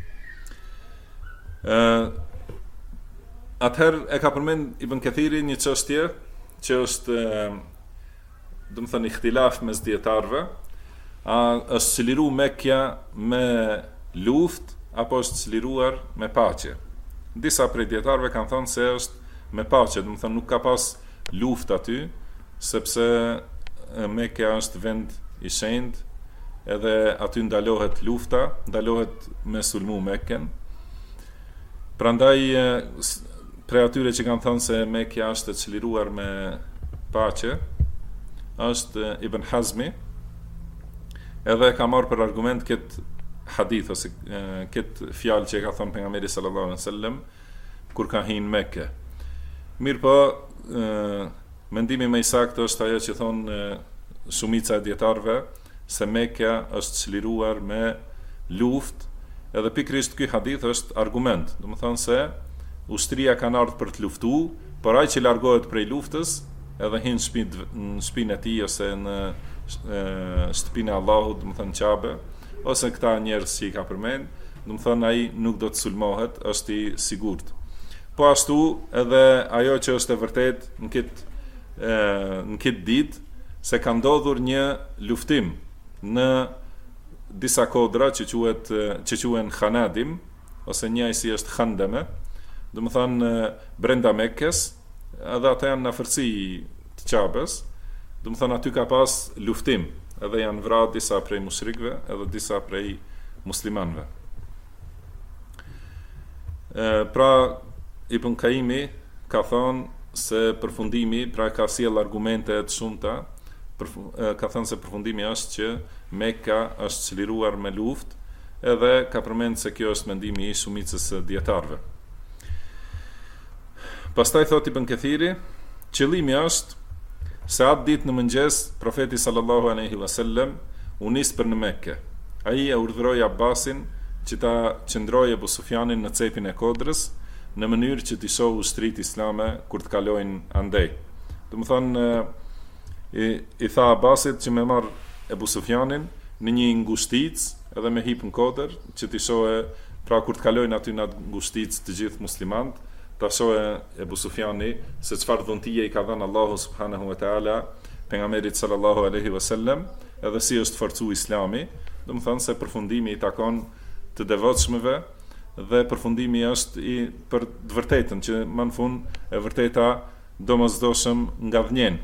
Atëherë e ka përmend Ibn Kathiri një çështje që është, do të thënë, ihtilaf mes dietarëve, a është çliru Mekja me luftë apo është çliruar me paqe. Disa prej dietarëve kanë thënë se është me paqe, do të thënë nuk ka pas luftë aty, sepse Mekja është vend i shenjtë, edhe aty ndalohet lufta, ndalohet me sulmu Mekken. Prandaj prej atyre që kanë thënë se Mekja është e çliruar me paqe është Ibn Hazmi, edhe ka marrë për argument këtë hadith ose këtë fjalë që ka thënë pejgamberi sallallahu alaihi wasallam kur ka hyrë në Mekë. Mirë po, mendimi më i saktë është ajo që thonë shumica e dietarëve, se Mekja është çliruar me luftë, edhe pikërisht ky hadith është argument. Do të thonë se ushtria kanë ardhur për të luftuar, por ai që largohet prej luftës, edhe hyn në shtëpinë e tij ose në shtëpinë e Allahut, do të thonë Qabe, ose këta njerëz që i ka përmend, do të thonë ai nuk do të sulmohet, është i sigurt. Po ashtu edhe ajo që është e vërtet në këtë ditë, se ka ndodhur një luftim në disa kodra që quhen Khanadim, ose njëjsi është Khandame, do të thonë brenda Mekkës, edhe ata janë në afërsi të Qabes, do të thonë aty ka pas luftim, edhe janë vrarë disa prej mushrikëve, edhe disa prej muslimanëve. Pra Ibn Kaimi ka thonë se përfundimi, pra ka sjell argumente të shumta, ka thënë se përfundimi është që Mekka është çliruar me luftë, edhe ka përmend se kjo është mendimi i shumicës së dietarëve. Pastaj thot Ibn Kathiri, qëllimi është se atë ditë në mëngjes profeti sallallahu alaihi wasallam u nis për në Mekë. Ai e urdhëroi Abbasin që ta qëndrojë Abu Sufjanin në cepin e kodrës, në mënyrë që t'i shohë ushtrit islame kur të kalojnë andej. Do të thonë i tha Abbasit që me marr Ebu Sufjanin në një ngushtic edhe me hip në kodër që t'i shohë, pra kur të kalojnë aty në atë ngushtic të gjithë muslimanët, ta shohë Ebu Sufjani se çfarë dhuntie I ka dhënë Allahu subhanahu wa taala pejgamberit sallallahu alaihi wasallam, edhe si është forcu Islami, do të thonë se përfundimi I takon të devotshmëve dhe përfundimi është për të vërtetën që më në fund e vërteta domosdoshëm nga vjen.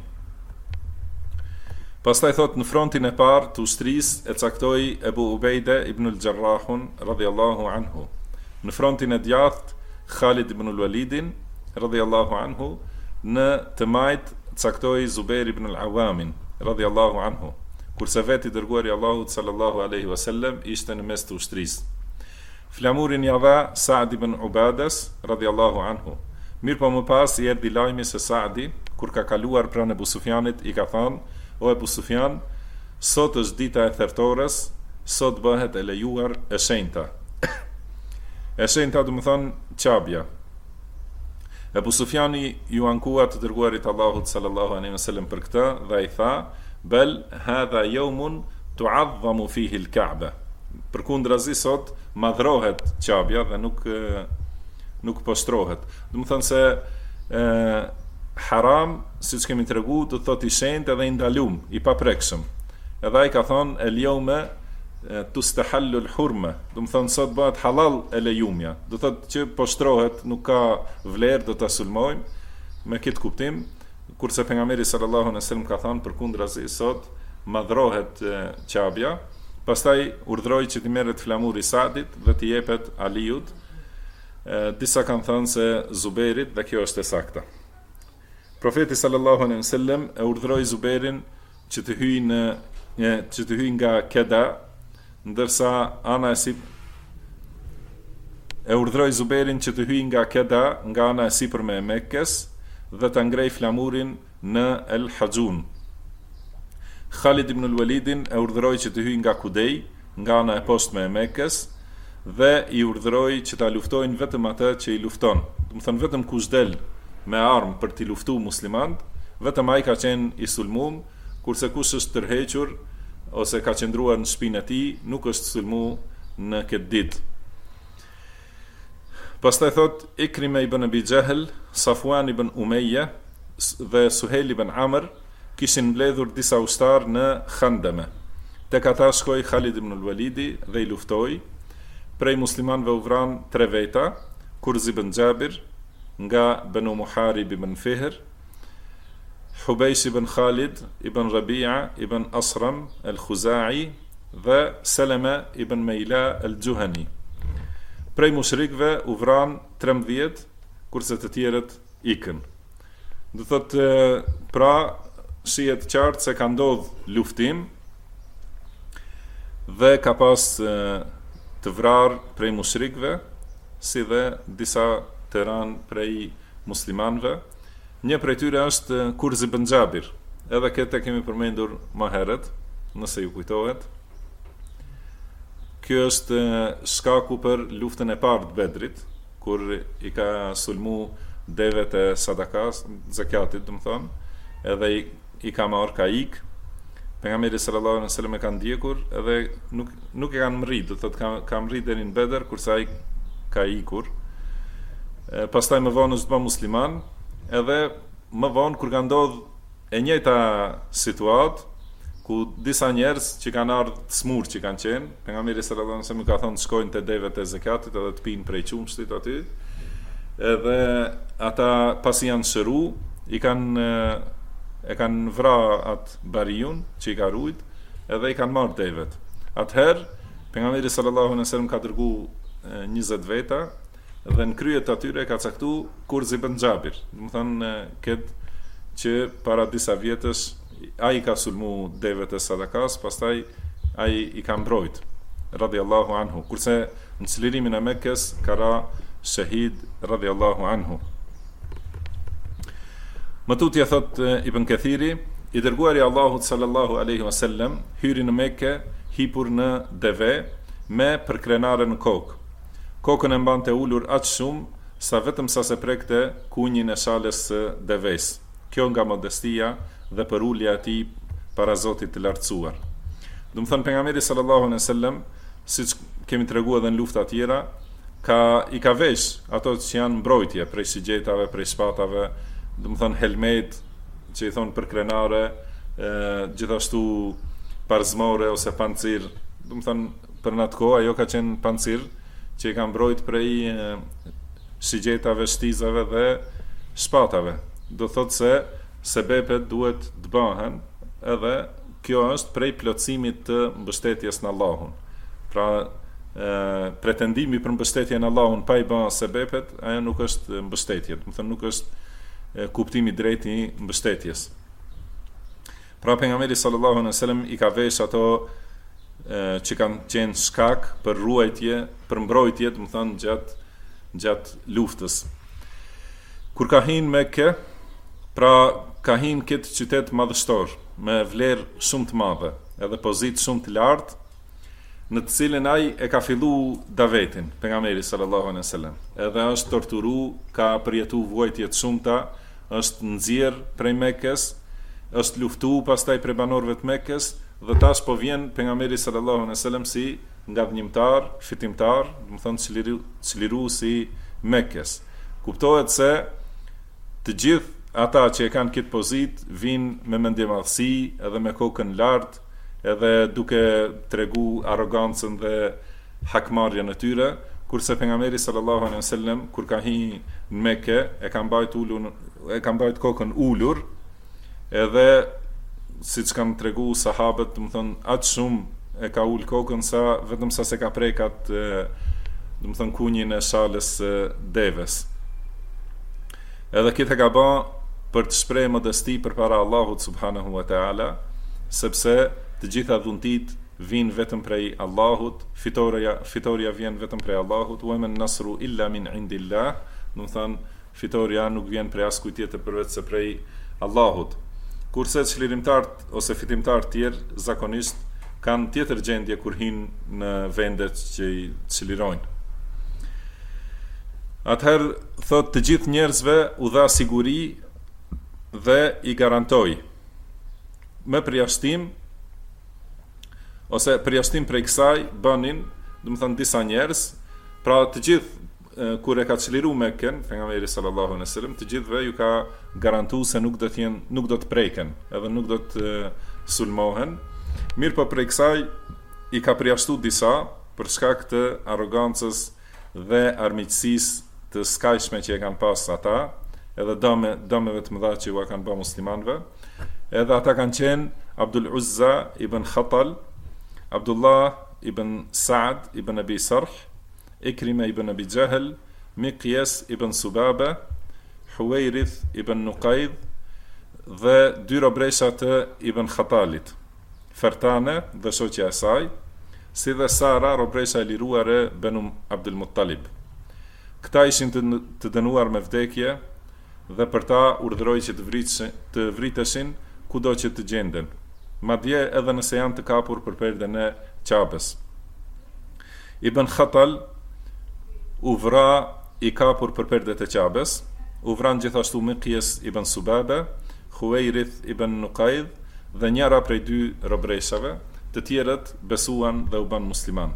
Pastaj thot në frontin e parë të ushtrisë e caktoi Ebu Ubejde ibn al-Jarrahun radhiyallahu anhu. Në frontin e djathtë Khalid ibn al-Walidin radhiyallahu anhu, në të majt caktoi Zubair ibn al-Awamin radhiyallahu anhu, kurse veti dërguari Allahut sallallahu alaihi wasallam ishte në mes të ushtrisë. Flamurin ja dha Sa'd ibn Ubades radhiyallahu anhu. Mirë po më pas I erdhi lajmi se Sa'di, kur ka kaluar pranë Ebu Sufjanit, I ka thënë: O Ebu Sufjan, sot është dita e thertores, sot bëhet e lejuar e shenjta. E shenjta do të thonë qabja. Ebu Sufjani ju ankua të dërguarit Allahut sallallahu alaihi wasallam për këtë dhe I tha: Bel hadha yawmun tu'azzamu fihi al-Ka'ba. Përkundrazi sot madhrohet qabja dhe nuk poshtrohet. Do të thonë se haram, siç kemi tregu, do thotë I shenjtë edhe I ndalum, I paprekshëm. Edhe ai ka thonë el yawma tustahallu al-hurma, do të thonë sot bëhet halal e lejumja. Do thotë që poshtrohet, nuk ka vlerë, do ta sulmojmë me këtë kuptim, kurse pejgamberi sallallahu alaihi wasallam ka thënë përkundrazi sot madhrohet qabja. Pastaj urdhroi që t'i merret flamuri Sadit dhe t'i jepet Aliut. Disa kanë thënë se Zubairit, dhe kjo është e sakta. Profeti sallallahu alaihi wasallam e urdhroi Zubairin që të hyjë nga Keda, ndërsa ana e urdhroi Zubairin që të hyjë nga Keda, nga ana e sipërme e Mekkes, dhe të ngrej flamurin në El Hajun. Khalid ibn al-Walidin e urdhroi që të hyjë nga Kudej, nga ana e poshtme e Mekkes, dhe I urdhroi që ta luftojnë vetëm atë që I lufton. Do të thonë vetëm kush del me armë për t'i luftuar muslimanët, vetëm ai ka qenë I sulmum, kurse kush është tërhequr ose ka qëndruar në shtëpinë e tij, nuk është sulmuar në këtë ditë. Pastaj thot Ikrime ibn Abi Jahl, Safwan ibn Umayya dhe Suhejl ibn Amr kishin mbledhur disa ushtar në Khandame. Tek ata shkoi Khalid ibn al-Walidi dhe I luftoi. Prej muslimanëve u vran 3 veta: Kurz ibn Jabir nga Banu Muharib ibn Fihr, Hubejsh ibn Khalid ibn Rabi'a ibn Asram al-Khuzai dhe Salama ibn Mejla al-Juhani. Prej mushrikëve u vran 13, kurse të tjerët ikën. Do thotë pra shihet qartë se ka ndodh luftim dhe ka pas të vrarë prej mushrikëve, si dhe disa të ranë prej muslimanëve. Një prej tyre është Kurz ibn Jabir. Edhe këtë kemi përmendur më herët, nëse ju kujtohet. Kjo është shkaku për luftën e parë të Bedrit, kur I ka sulmu devet e sadakas, zakatit, do të thonë, edhe I ka marrë ka ik. Pejgamberi sallallahu alaihi wasallam e ka ndjekur, edhe nuk e kanë mrit, do thotë ka mrit deri në Bedër, kurse ai ka ikur. Pastaj më vonë është bë musliman, edhe më vonë kur ka ndodhur e njëjta situatë, ku disa njerëz që kanë ardhur të smur që kanë qenë, pejgamberi sallallahu alaihi wasallam ka thënë shkojnë te devet e zakatit edhe të pinë prej qumshtit aty. Edhe ata pasi janë shëru, e kanë vrarë atë bariun që I ka rujt, edhe I kanë marrë devet. Atëherë pejgamberi sallallahu alaihi wasallam ka dërguar 20 veta dhe në krye të atyre ka caktuar Kurz ibn Jabir. Do të thonë këtë që para disa vjetësh ai ka sulmu devet e sadakas, pastaj ai I ka mbrojt radhiyallahu anhu, kurse në çlirimin e Mekkes ka ra shahid radhiyallahu anhu. Më tutje thot Ibn Kathiri, I dërguari Allahut sallallahu alaihi wasallam hyri në Mekke hipur në deve me përkrenare në kokë. Kokën e mbante ulur aq shumë sa vetëm sa se prekte kunjin e shales së deves. Kjo nga modestia dhe për ulja e tij para Zotit të lartësuar. Do të thënë pejgamberi sallallahu alaihi wasallam, siç kemi treguar edhe në lufta tjera, i ka vesh ato që janë mbrojtje prej sigjetave, prej shpatave, do të thonë helmet që i thonë për krenare, gjithashtu parzmore ose pancir, do të thonë për në atë kohë ajo ka qenë pancir që i ka mbrojt prej sigjetave, shtizave dhe shpatave. Do thotë se sebepet duhet të bëhen, edhe kjo është prej plotësimit të mbështetjes në Allahun. Pra pretendimi për mbështetje në Allahun pa i bën sebepet, ajo nuk është mbështetje, do të thonë nuk është kuptimi drejt i mbështetjes. Pra pejgamberi sallallahu alaihi wasallam i ka vesh ato që kanë qenë shkak për ruajtje, për mbrojtje, do të thonë gjatë luftës. Kur ka hyrë Mekë, pra ka hyrë këtë qytet madhështor me vlerë shumë të madhe, edhe pozitë shumë të lartë, në të cilën ai e ka fillu davetin, pejgamberi sallallahu alaihi wasallam. Edhe është torturu, ka përjetu vuajtje të shumta, është nxjerr prej Mekës, është luftu pastaj prej banorëve të Mekës, dhe tash po vjen pejgamberi sallallahu alaihi wasallam si ngavnjimtar, fitimtar, do të thonë çliruesi i Mekës. Kuptohet se të gjithë ata që e kanë këtë pozitë vinë me mendjemadhësi edhe me kokën lartë, edhe duke tregu arrogancën dhe hakmarrjen e tyre, kurse pejgamberi sallallahu alaihi wasallam kur ka hyrë në Mekë e ka mbajt kokën ulur, edhe siç kanë tregu sahabët, do të thonë aq shumë e ka ul kokën sa vetëm sa se ka prekat, do të thonë kunjin e shalës deves. Edhe këtë ka bën për të shprehë modesti përpara Allahut subhanahu wa taala, sepse të gjitha dhuntit vinë vetëm prej Allahut, fitoria vjen vetëm prej Allahut, wa man nasru illa min indillah, do të thonë fitoria nuk vjen prej askujt tjetër përveç se prej Allahut. Kurse çlirimtarët ose fitimtarët tjerë zakonisht kanë tjetër gjendje kur hinë në vendet që i çlirojnë. Atëherë thot të gjithë njerëzve u dha siguri dhe i garantoi me përjashtim ose përjashtim prej kësaj bënin, do të thonë disa njerëz, pra të gjithë kur e ka çliruar Mekën, pejgamberi sallallahu alaihi wasallam, të gjithëve ju ka garantuar se nuk do të preken, edhe nuk do të sulmohen. Mirë po prej kësaj i ka përjashtuar disa për shkak të arrogancës dhe armiqësisë të skajshme që e kanë pas ata, edhe dëmeve të mëdha që u kanë bërë muslimanëve. Edhe ata kanë qenë Abdul Uzza ibn Khatal, Abdullah ibn Sa'd ibn Abi Sarh, Ikrima ibn Abi Jahl, Miqyas ibn Subaba, Huwairith ibn Nuqayd dhe dy robresha të Ibn Khatalit, Fertane dhe shoqja e saj, si dhe Sara, robresha e liruare Banu Abdul Muttalib. Këta ishin të dënuar me vdekje dhe për ta urdhëroi që të vriteshin kudo që të gjenden, madje edhe nëse janë të kapur për perden e Qabes. Ibn Khatal u vra i kapur për perdet e Qabes, u vran gjithashtu Miqyas ibn Subaba, Huwairith ibn Nuqayd dhe njëra prej dy robreshave, të tjerët besuan dhe u ban musliman.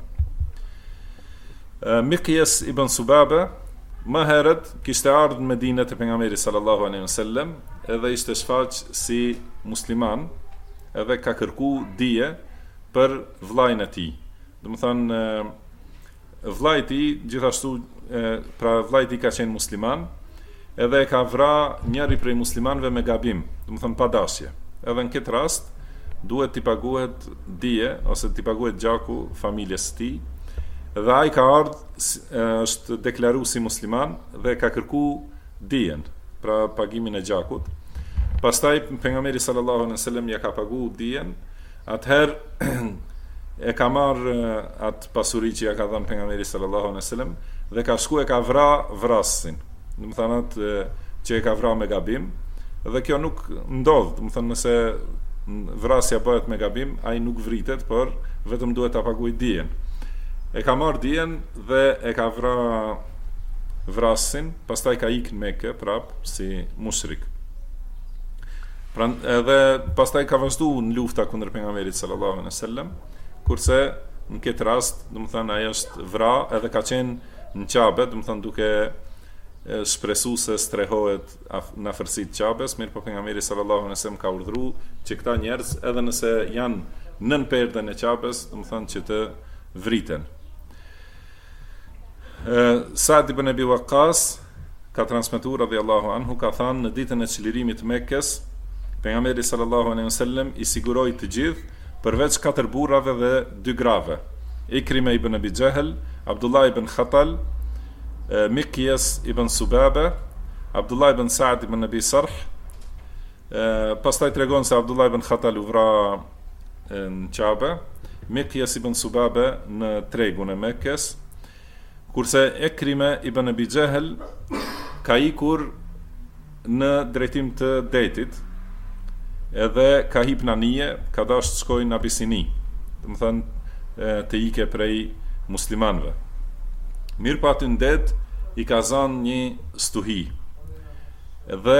Miqyas ibn Subaba më herët kishte ardhur në Medinë te pejgamberi sallallahu alaihi wasallam, edhe ishte shfaq si musliman, edhe ka kërku dije për vllajën e tij. Domethënë vllai i tij gjithashtu, pra vllai i tij ka qenë musliman, edhe e ka vra njëri prej muslimanëve me gabim, domethënë pa dashje. Edhe në këtë rast duhet t'i paguhet dije ose t'i paguhet gjaku familjes së tij. Dhe ai ka ardhur, është deklaruar si musliman dhe ka kërku dijen, pra pagimin e gjakut. Pastaj pejgamberi sallallahu alaihi wasallam ja ka paguar dijen. Atëherë e ka marrë atë pasuri që ja ka dhënë pejgamberi sallallahu alaihi wasallam dhe ka shku e ka vra vrasin. Do të thonë atë që e ka vra me gabim, dhe kjo nuk ndodh, do të thonë nëse vrasja bëhet me gabim, ai nuk vritet, por vetëm duhet ta paguajë dijen. E ka marrë dijen dhe e ka vra vrasin, pastaj ka ikë në Mekë prap si mushrik. Pra edhe pastaj ka vazhduar në lufta kundër pejgamberit sallallahu alaihi wasallam, kurse në këtë rast, domethënë ai është vra edhe ka qenë në Qabe, do të thonë duke shpresu se strehohet në afërsitë të Qabes, mirë po pejgamberi sallallahu alaihi wasallam ka urdhëruar që këta njerëz edhe nëse janë nën perden e Qabes, do të thonë që të vriten. Sa'd ibn Abi Waqqas ka transmetuar radhiyallahu anhu ka thënë në ditën e çlirimit të Mekkës, pejgamberi sallallahu alaihi wasallam i siguroi të gjithë përveç 4 burrave dhe 2 grave. Ikrima ibn Abi Jahl, Abdullah ibn Khatal, Miqyas ibn Subaba, Abdullah ibn Sa'd ibn Abi Sarh. Pastaj tregon se Abdullah ibn Khatal u vra në Qabe, Miqyas ibn Subaba në tregun e Mekkës, kurse Ikrima ibn Abi Jahl ka ikur në drejtim të detit, edhe ka hip në nije, ka dash të shkojnë në Abisini, dhe më thënë të ike prej muslimanve. Mirë pa aty në det, i ka zanë një stuhi. Dhe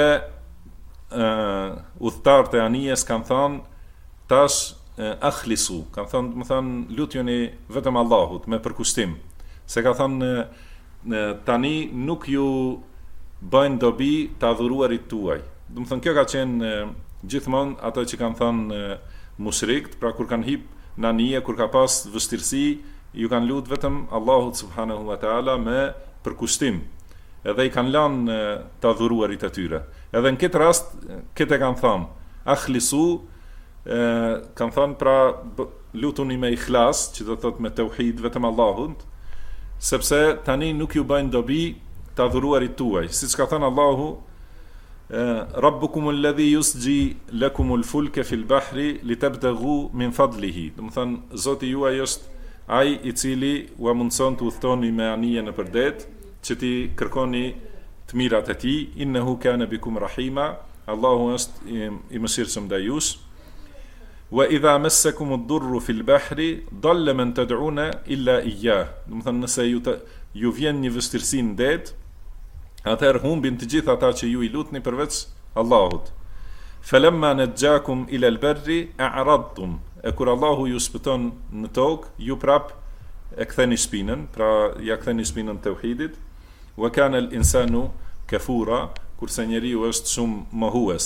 udhëtarët e anijes kanë thënë, tash akhlisu, kanë thënë, më thënë, lutjoni vetëm Allahut, me përkushtim. Se ka thënë, tani nuk ju bëjnë dobi të adhuruarit tuaj. Dhe më thënë, kjo ka qenë gjithmonë ato që kanë thënë mushrikt, pra kur kanë hip në anije, kur ka pas vështirësi, ju kanë lutë vetëm Allahut subhanahu wa ta'ala me përkushtim, edhe i kanë lanë të adhuruarit e tyre. Edhe në këtë rast, këtë e kanë thënë, akhlisu, kanë thënë pra lutuni me ikhlas, që do thot me tauhid vetëm Allahut, sepse tani nuk ju bëjnë dobi të adhuruarit tuaj, siç ka thënë Allahu, Rabbukumul ladhi yusji lakumul fulka fil bahri litabtaghu min fadlihi. Do të thënë Zoti juaj është ai i cili u mundson të udhtoni me anije në përdet, që ti kërkoni të mirat e tij, innehu kana bikum rahima, Allahu është i mëshirshëm ndaj jush. Wa idha massakum ad-durru fil bahri dalla man tad'una illa iyyah. Do të thënë nëse ju vjen një vështirësi në det, atëherë humbin të gjithë ata që ju i lutni përveç Allahut. Falamma najjakum ila al-barri a'radtum. E kur Allahu ju shpëton në tokë, ju prap e ktheni shpinën, pra ja ktheni shpinën tauhidit. Wa kana al-insanu kafura, kurse njeriu është shumë mohues.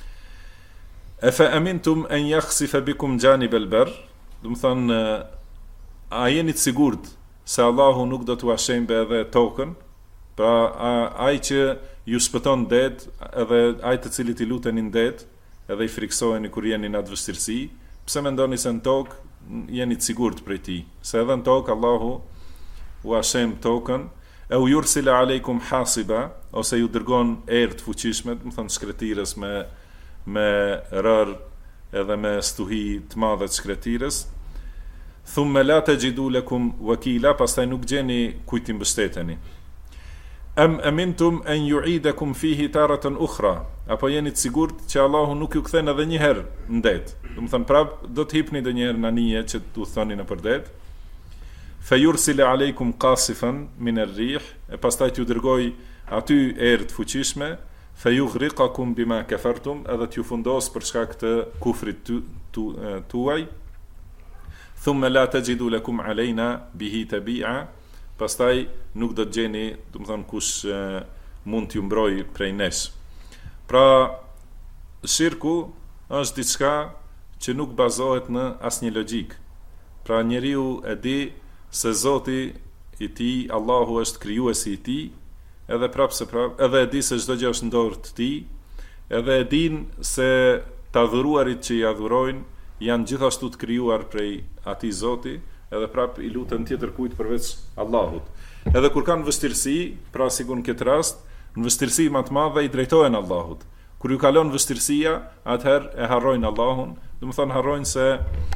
Afa amintum an yakhsifa bikum janib al-barr. Do të thonë, a jeni të sigurt se Allahu nuk do t'u ashembe edhe tokën? Pra ai që ju shpëton det, edhe ai të cilit i luteni në det, edhe i friksoheni kur jeni në atë vështirësi, pse mendoni se në tokë jeni të sigurt prej tij? Se edhe në tokë Allahu u ashem tokën, e u yursila aleikum hasiba, ose ju dërgon erë të fuqishme, më thënë shkretirës me rër edhe me stuhi të madhe të shkretirës, thumme la tajidu lakum wakila, pastaj nuk gjeni kujt i mbështeteni. Am amintum an yu'idakum fihi taratan ukhra, apo jeni të sigurt që Allahu nuk ju kthen edhe një herë në det? Do të thënë prap do të hipni edhe një herë në anije që t'u thoni në përdet. Fayursil aleikum qasifan min ar-rih, e pastaj t'ju dërgoj aty erë të fuqishme, fayughriqakum bima kafartum, edhe t'ju fundos për shkak të kufrit tuaj. Thumma la tajidu lakum alejna bihi tabi'a, pastaj nuk do të gjeni, do të thonë, kush mund t'ju mbroj prej nesh. Pra, shirku është diçka që nuk bazohet në asnjë logjik. Pra, njeriu e di se Zoti i tij, Allahu është krijuesi i tij, edhe edhe e di se çdo gjë është në dorë të tij, edhe e din se të adhuruarit që i adhurojnë janë gjithashtu të krijuar prej atij Zoti, edhe prap i lutën tjetër kujt përveç Allahut. Edhe kur kanë vështirësi, pra sigur në këtë rast, në vështirësi më të madhe i drejtohen Allahut. Kur ju kalon vështirësia, atëherë e harrojnë Allahun, do të thonë harrojnë se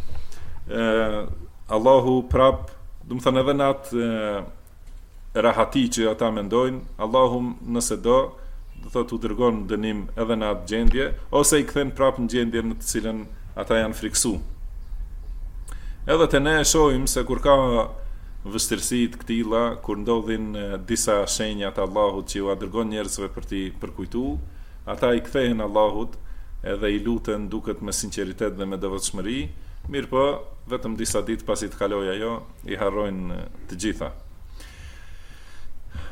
Allahu prap, do të thonë edhe në atë rahati që ata mendojnë, Allahu nëse do thotë u dërgon dënim edhe në atë gjendje, ose i kthen prap në gjendje në të cilën ata janë friksu. Edhe të ne e shohim se kur ka vështirësi të këtilla, kur ndodhin disa shenja të Allahut që ju dërgon njerëzve për t'i përkujtuar, ata i kthehen Allahut edhe i luten duket me sinqeritet dhe me devotshmëri, mirë po vetëm disa ditë pasi të kalojë ajo, i harrojnë të gjitha.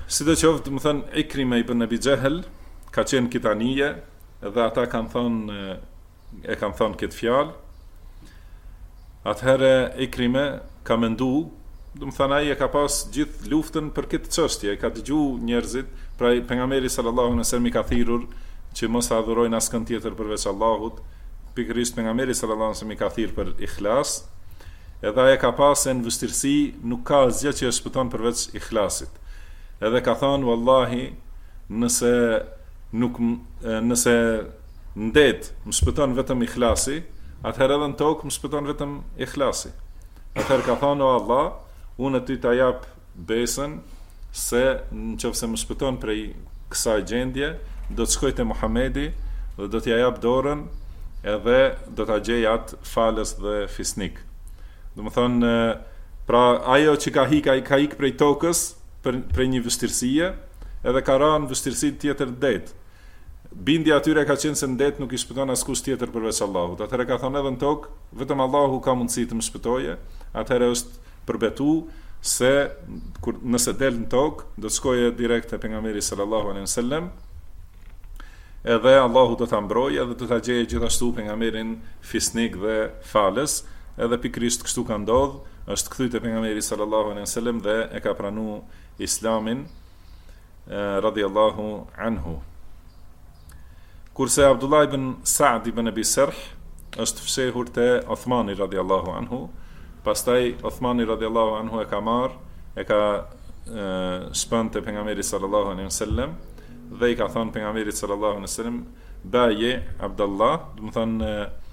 Sidoqoftë, më thënë, Ikrima ibn Abi Jahal ka qenë kitanije dhe ata kanë thonë këtë fjalë. Atëherë Ikrime ka mendu, do të thënë ai e ka pas gjithë luftën për këtë çështje, ka dëgju njerëzit, pra pejgamberi sallallahu alaihi wasallam i ka thirrur që mos adhurojnë askën tjetër përveç Allahut. Pikërisht pejgamberi sallallahu alaihi wasallam i ka thirrur për ikhlas, edhe ai ka pasë në vështirësi, nuk ka asgjë që e shpëton përveç ikhlasit. Edhe ka thonë, wallahi, nëse ndet më shpëton vetëm ikhlasi, atëherë edhe në tokë më shpëton vetëm ikhlasi. Atëherë ka thonë, o Allah, unë ty ta jap besën se nëse më shpëton prej kësaj gjendje, do të shkoj te Muhamedi dhe do t'ja jap dorën edhe do ta gjej atë falës dhe fisnik. Do të thonë, pra ajo që ka ik prej tokës prej një vështirësie, edhe ka rënë vështirësi tjetër det. Bindja atyre ka qenë se në det nuk i shpëton askush tjetër përveç Allahut. Atëherë ka thonë edhe në tokë, vetëm Allahu ka mundësi të më shpëtoje. Atëherë është përbetu se nëse del në tokë, do të shkojë direkt te pejgamberi sallallahu alaihi wasallam. Edhe Allahu do ta mbrojë dhe do ta gjejë gjithashtu pejgamberin fisnik dhe falës. Edhe pikërisht kështu ka ndodhur, është kthy te pejgamberi sallallahu alaihi wasallam dhe e ka pranuar Islamin radhiyallahu anhu. Kurse Abdullah ibn Sa'd ibn Abi Sarh është fshehur te Uthmani radhiyallahu anhu, pastaj Uthmani radhiyallahu anhu e ka marr, e ka shpën te pejgamberi sallallahu alaihi wasallam dhe i ka thënë pejgamberit sallallahu alaihi wasallam, baje Abdullah, do të thonë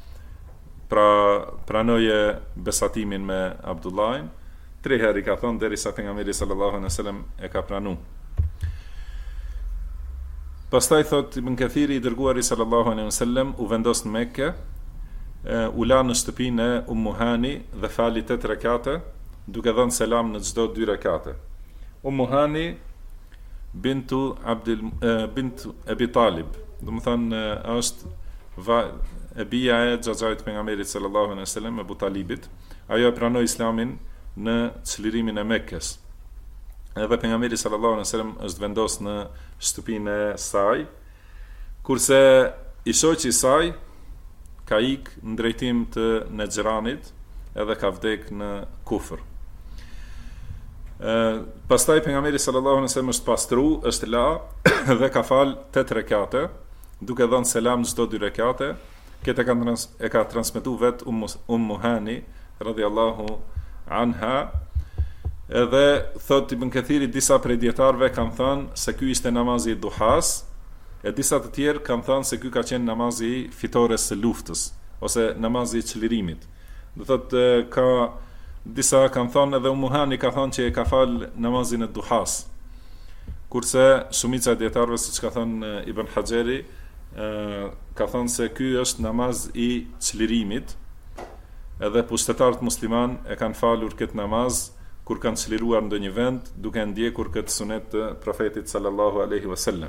pranoje besatimin me Abdullahin. 3 herë i ka thonë derisa pejgamberi sallallahu alaihi wasallam e ka pranuar. Pastaj thot Ibn Kathiri, i dërguari sallallahu alaihi wasallam u vendos në Mekë, u la në shtëpinë e Ummu Hani dhe fali 8 rekate, duke dhënë selam në çdo 2 rekate. Ummu Hani bintu Abi Talib, do të thonë është e bia e xhaxhait pejgamberit sallallahu alaihi wasallam, Abu Talibit. Ajo e pranoi Islamin në çlirimin e Mekkës. Edhe pejgamberi sallallahu alaihi wasallam është vendos në shtëpinë e saj, kurse i shoqi i saj ka ik në drejtim të Nejranit edhe ka vdek në kufër. Pastaj pejgamberi sallallahu alaihi wasallam është pastru, është la dhe ka fal 8 rekate, duke dhënë selam çdo 2 rekate. Këtë e ka transmetuar vet Ummu Hani radhiyallahu anha. Edhe thot Ibn Kathiri, disa prej dietarëve kanë thënë se ky ishte namazi i duhas, e disa të tjerë kanë thënë se ky ka qenë namazi i fitores së luftës ose namazi i çlirimit. Do thot ka disa kanë thënë, edhe Ummu Hani ka thënë që e ka fal namazin e duhas. Kurse shumica e dietarëve, siç ka thënë Ibn Hajeri, ka thënë se ky është namaz i çlirimit, edhe pushtetarët musliman e kanë falur këtë namaz kur kanë çliruar në ndonjë vend, duke ndjekur këtë sunet të profetit sallallahu alaihi wasallam.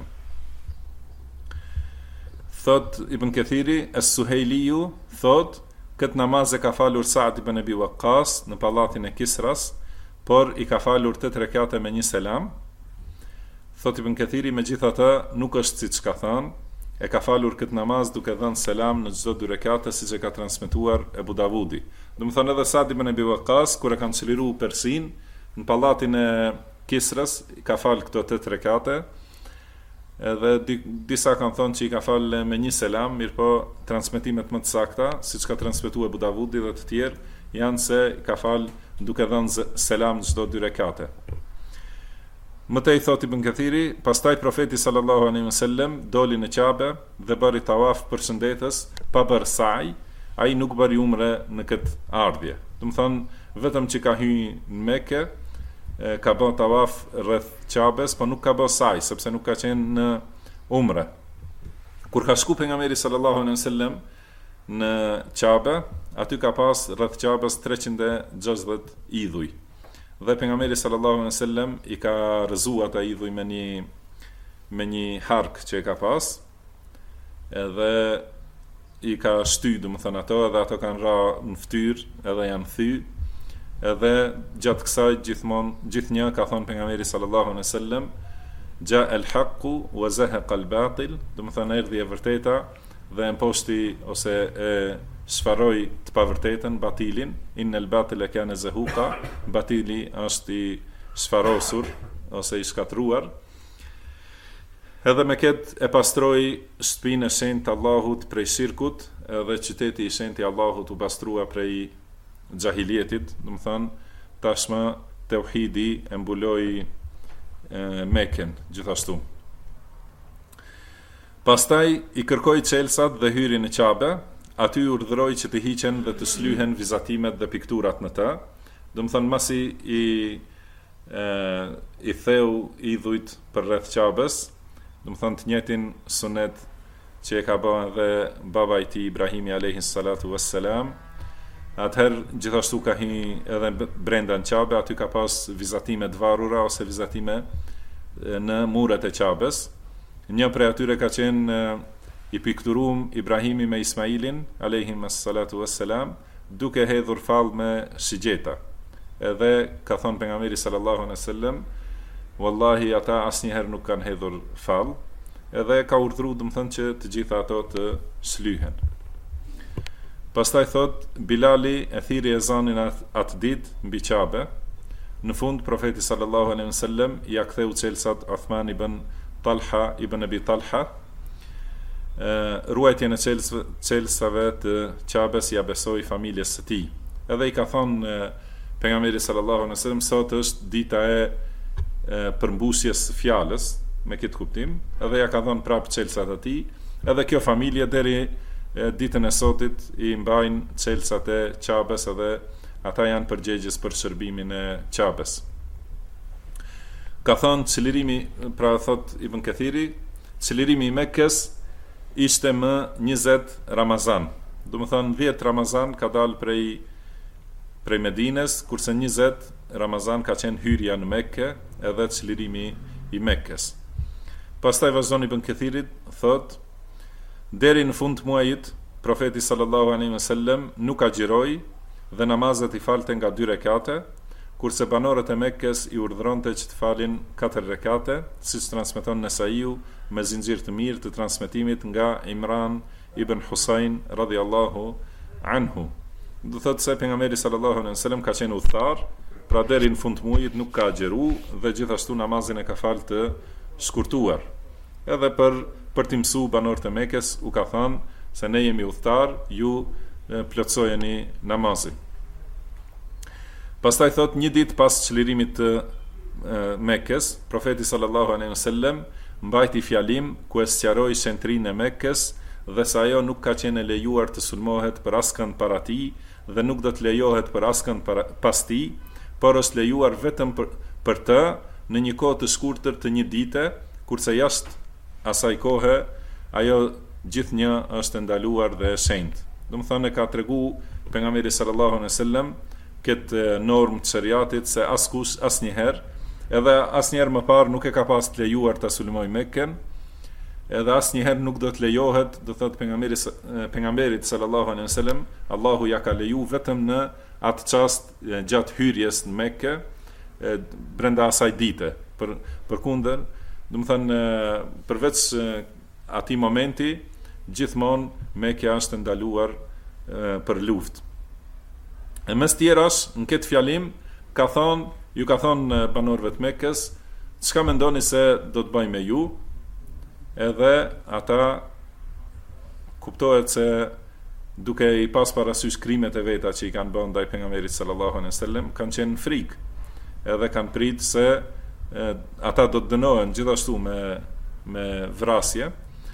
Thot Ibn Kathiri, as-Suhejliu thot, këtë namaz e ka falur Sa'd ibn Abi Waqqas në pallatin e Kisras, por i ka falur 8 rekate me 1 selam. Thot Ibn Kathiri, megjithatë nuk është siç ka thënë, e ka falur këtë namaz duke dhënë selam në çdo 2 rekate, siç e ka transmetuar Abu Davudi. Do të thonë edhe Sa'd ibn Abi Waqqas kur e kanë çliruar Persin në pallatin e Kisras, i ka fal këto 8 rekate. Edhe disa kanë thonë që i ka fal me 1 selam, mirëpo transmetimet më të sakta, siç ka transmetuar Abu Davudi dhe të tjerë, janë se i ka fal duke dhënë selam çdo 2 rekate. Mëtej thot Ibn Kathiri, pastaj profeti sallallahu alaihi wasallam doli në Kabe dhe bëri tawaf përshëndetës pa bërë saj, ai nuk bëri umre në këtë ardhje. Do të thonë, vetëm që ka hyrë në Mekë, ka bërë tawaf rreth Kabes, por nuk ka bërë saj, sepse nuk ka qenë në umre. Kur ka shku pejgamberi sallallahu alaihi wasallam në Kabe, aty ka pas rreth Kabes 360 idhuj. Dhe pejgamberi sallallahu alaihi wasallam i ka rrëzuar ata idhuj me një hark që e ka pas, edhe i ka shty, domethënë ato, edhe ato kanë ra në fytyrë, edhe janë thy. Edhe gjatë kësaj gjithnjë ka thonë pejgamberi sallallahu alaihi wasallam, ja el haqqu wa zahaqa al batil, do të thonë erdhi e vërteta dhe imposti ose e sfaroi të pavërtetën, batilin, innal batila kana zahuqa, batili është i sfarosur ose i shkatruar. Edhe me këtë e pastroi shtëpinë e shenjtë Allahut prej shirkut, edhe qyteti i shenjtë i Allahut u pastrua prej xahilietit, do të thonë tashmë tauhidi e mbuloi Mekën gjithashtu. Pastaj i kërkoi çelsat dhe hyri në Qabe, aty urdhëroi që të hiqen dhe të slyhen vizatimet dhe pikturat në të. Do të thonë masi i theu idhujt për rreth Qabes, do të thonë të njëjtin sunet që e ka bërë edhe baba i tij Ibrahimi alayhi salatu wassalam. Atëherë gjithashtu ka hi edhe brenda në Qabe, aty ka pas vizatime të varura ose vizatime në muret e Qabes. Një prej atyre ka qenë i pikturum Ibrahimi me Ismailin alayhi salatu wassalam, duke hedhur fall me shigjeta. Edhe ka thonë pejgamberi sallallahu alaihi wasallam, wallahi ata asnjëherë nuk kanë hedhur fall, edhe ka urdhëruar domethënë që të gjitha ato të shlyhen. Pastaj thot Bilali e thiri ezanin atë ditë mbi Qabe. Në fund profeti sallallahu alaihi wasallam ja ktheu çelsat Uthman ibn Talha ibn Abi Talha. Ruajtjen e çelsave të Qabes ja besoi familjes së tij. Edhe i ka thonë pejgamberi sallallahu alaihi wasallam, sot është dita e përmbusjes së fjalës, me këtë kuptim, edhe ja ka dhënë prapë çelsat e tij, edhe kjo familje deri ditën e sotit i mbajnë çelsat e Qabes, edhe ata janë përgjegjës për shërbimin e Qabes. Ka thonë çlirimi, pra thot Ibn Kathiri, çlirimi i Mekkës ishte më 20 Ramazan. Do të thonë 10 Ramazan ka dalë prej Medines, kurse 20 Ramazan ka qenë hyrja në Mekke edhe çlirimi i Mekkës. Pastaj vazhdon Ibn Kathirit, thot, deri në fund të muajit, profeti sallallahu alaihi wasallam nuk agjiroi dhe namazet i falte nga 2 rekate, kurse banorët e Mekkës i urdhëronte që të falin 4 rekate, siç transmeton Nesaiu me zinxhir të mirë të transmetimit nga Imran ibn Husain radhiyallahu anhu. Do thotë se pejgamberi sallallahu alaihi wasallam ka qenë udhëtar, pra deri në fund të muajit nuk ka agjëru dhe gjithashtu namazin e ka falë të shkurtuar. Edhe për të mësuar banorët e Mekës u ka thënë se ne jemi udhëtar, ju plotësojeni namazin. Pastaj thot një ditë pas çlirimit të Mekës, profeti sallallahu alaihi wasallam mbajti fjalim ku e sqaroi shentrinë e Mekës dhe se ajo nuk ka qenë lejuar të sulmohet për askënd para tij dhe nuk do të lejohet për askënd pas tij, por është lejuar vetëm për të në një kohë të shkurtër të një dite, kurse jashtë asaj kohe ajo gjithnjë është ndaluar dhe e shenjtë. Do të thonë ka treguar pejgamberi sallallahu alaihi wasallam këtë normë të shariatit se askush asnjëherë, edhe asnjëherë më parë nuk e ka pas të lejuar ta sulmoj Mekkën, edhe asnjëherë nuk do të lejohet, do thotë pejgamberit sallallahu alaihi wasallam, Allahu ja ka leju vetëm në atë çast gjatë hyrjes në Mekë, brenda asaj dite. Përkundër, do të thënë përveç atij momenti, gjithmonë Mekja është ndaluar për luftë. E mes tjerash, në këtë fjalim, ju ka thonë banorëve të Mekës, çka mendoni se do të bëjmë me ju, edhe ata kuptohet se duke i pas parasysh krimet e veta që i kanë bërë ndaj pejgamberit sallallahu alaihi wasallam, kanë qenë frikë, edhe kanë pritë se ata do të dënohen gjithashtu me vrasje.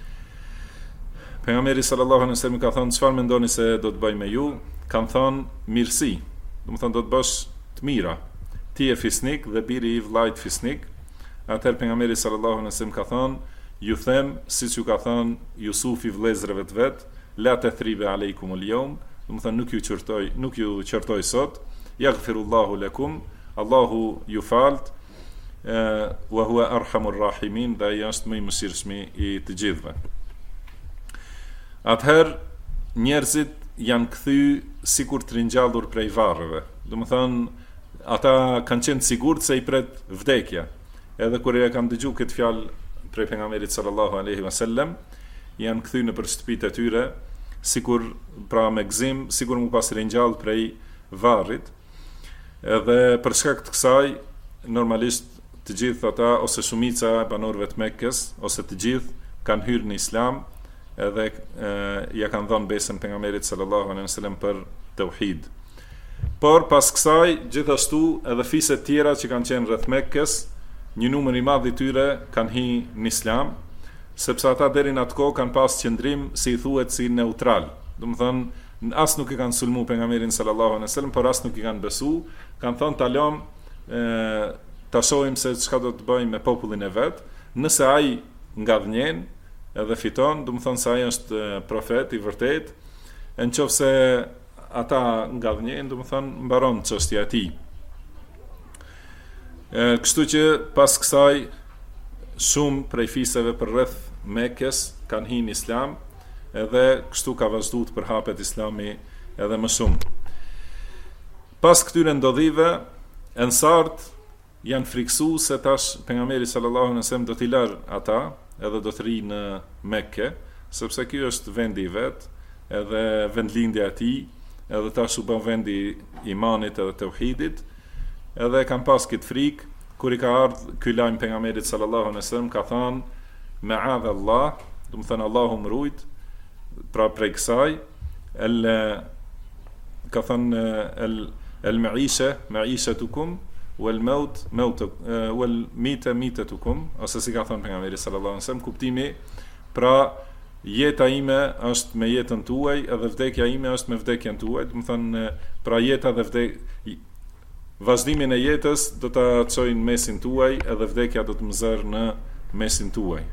Pejgamberi sallallahu alaihi wasallam ka thonë, çfarë mendoni se do të bëj me ju? Kanë thonë mirësi, do të thonë do të bësh të mira. Ti je fisnik dhe biri i vllajt fisnik. Atëherë pejgamberi sallallahu alaihi wasallam ka thonë, ju them siç ju ka thonë Jusufi vëllezërve të vet, la tathriba aleikumul yawm, do të thonë nuk ju qortoj sot, yaghfirullahu lakum, Allahu ju falt, wa huwa arhamur rahimin, dhe ai është më i mëshirshëm i të gjithëve. Atëherë njerëzit janë kthy sikur të ringjallur prej varreve. Do të thonë ata kanë qenë sigurt se i pret vdekja. edhe kur e kanë dëgjuar këtë fjalë prej pejgamberit sallallahu alaihi wasallam, janë kthyr në për shtëpitë e tyre, sikur pra me gëzim, sikur mu pas ringjall prej varrit. Edhe për shkak të kësaj, normalisht të gjithë ata ose shumica e banorëve të Mekkës ose të gjithë kanë hyrë në Islam, edhe ja kanë dhënë besën pejgamberit sallallahu alaihi wasallam për tauhid. Por pas kësaj, gjithashtu edhe fiset tjera që kanë qenë rreth Mekkës, një numër i madh i tyre kanë hyrë në Islam, sepse ata deri në atë kohë kanë pas qëndrim si i thuhet si neutral. Do të thonë as nuk i kanë sulmu pejgamberin sallallahu alaihi wasallam, por as nuk i kanë besu, kanë thënë ta lëm ta shohim se çka do të bëjmë me popullin e vet. Nëse ai ngadhnjen edhe fiton, do të thonë se ai është profet i vërtet. Nëse ata ngadhnjen, do të thonë mbaron çështja e tij. Kështu që pas kësaj shumë prej fiseve për rreth Mekës kanë hyrë në Islam, edhe kështu ka vazhduar të përhapet Islami edhe më shumë. Pas këtyre ndodhive, ensart janë friksu se tash pejgamberi sallallahu alaihi wasallam do t'i larë ata edhe do të ri në Mekë, sepse ky është vendi i vet, edhe vendlindja e tij, edhe tash u bën vendi i imanit edhe tauhidit, edhe kanë pas këtë frikë. Kur i ka ardhur ky lajm pejgamberit sallallahu alaihi wasallam, ka thënë ma'adallah, do të thënë Allahu më rujt, pra prej kësaj ka thënë ma'ishatukum wal maut wal mitatukum, ose si ka thënë pejgamberi sallallahu alaihi wasallam, kuptimi pra jeta ime është me jetën tuaj, edhe vdekja ime është me vdekjen tuaj, do të thënë pra jeta dhe vazhdimin e jetës do ta çojnë mesin tuaj, edhe vdekja do të më zërë në mesin tuaj.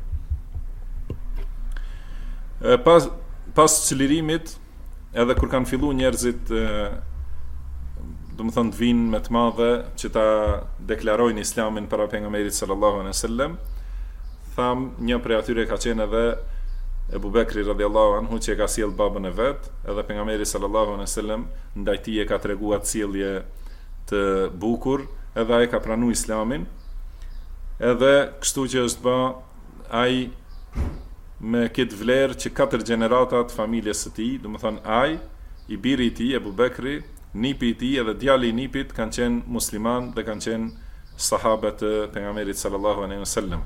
Pas çlirimit, edhe kur kanë filluar njerëzit do të thonë të vinë me të madhe që ta deklarojnë Islamin para pejgamberit sallallahu alaihi wasallam, tham një prej atyre ka qenë edhe Ebu Bekri radhiyallahu anhu, që e ka sjell babën e vet, edhe pejgamberi sallallahu alaihi wasallam ndaj tij e ka treguar sjellje të bukur, edhe ai ka pranuar Islamin, edhe kështu që është bë ai me këtë vlerë që 4 gjenerata të familjes së tij, do të thonë ai, i biri i tij Ebu Bekri, nipi i tij edhe djali i nipit kanë qenë musliman dhe kanë qenë sahabë të pejgamberit sallallahu alaihi wasallam.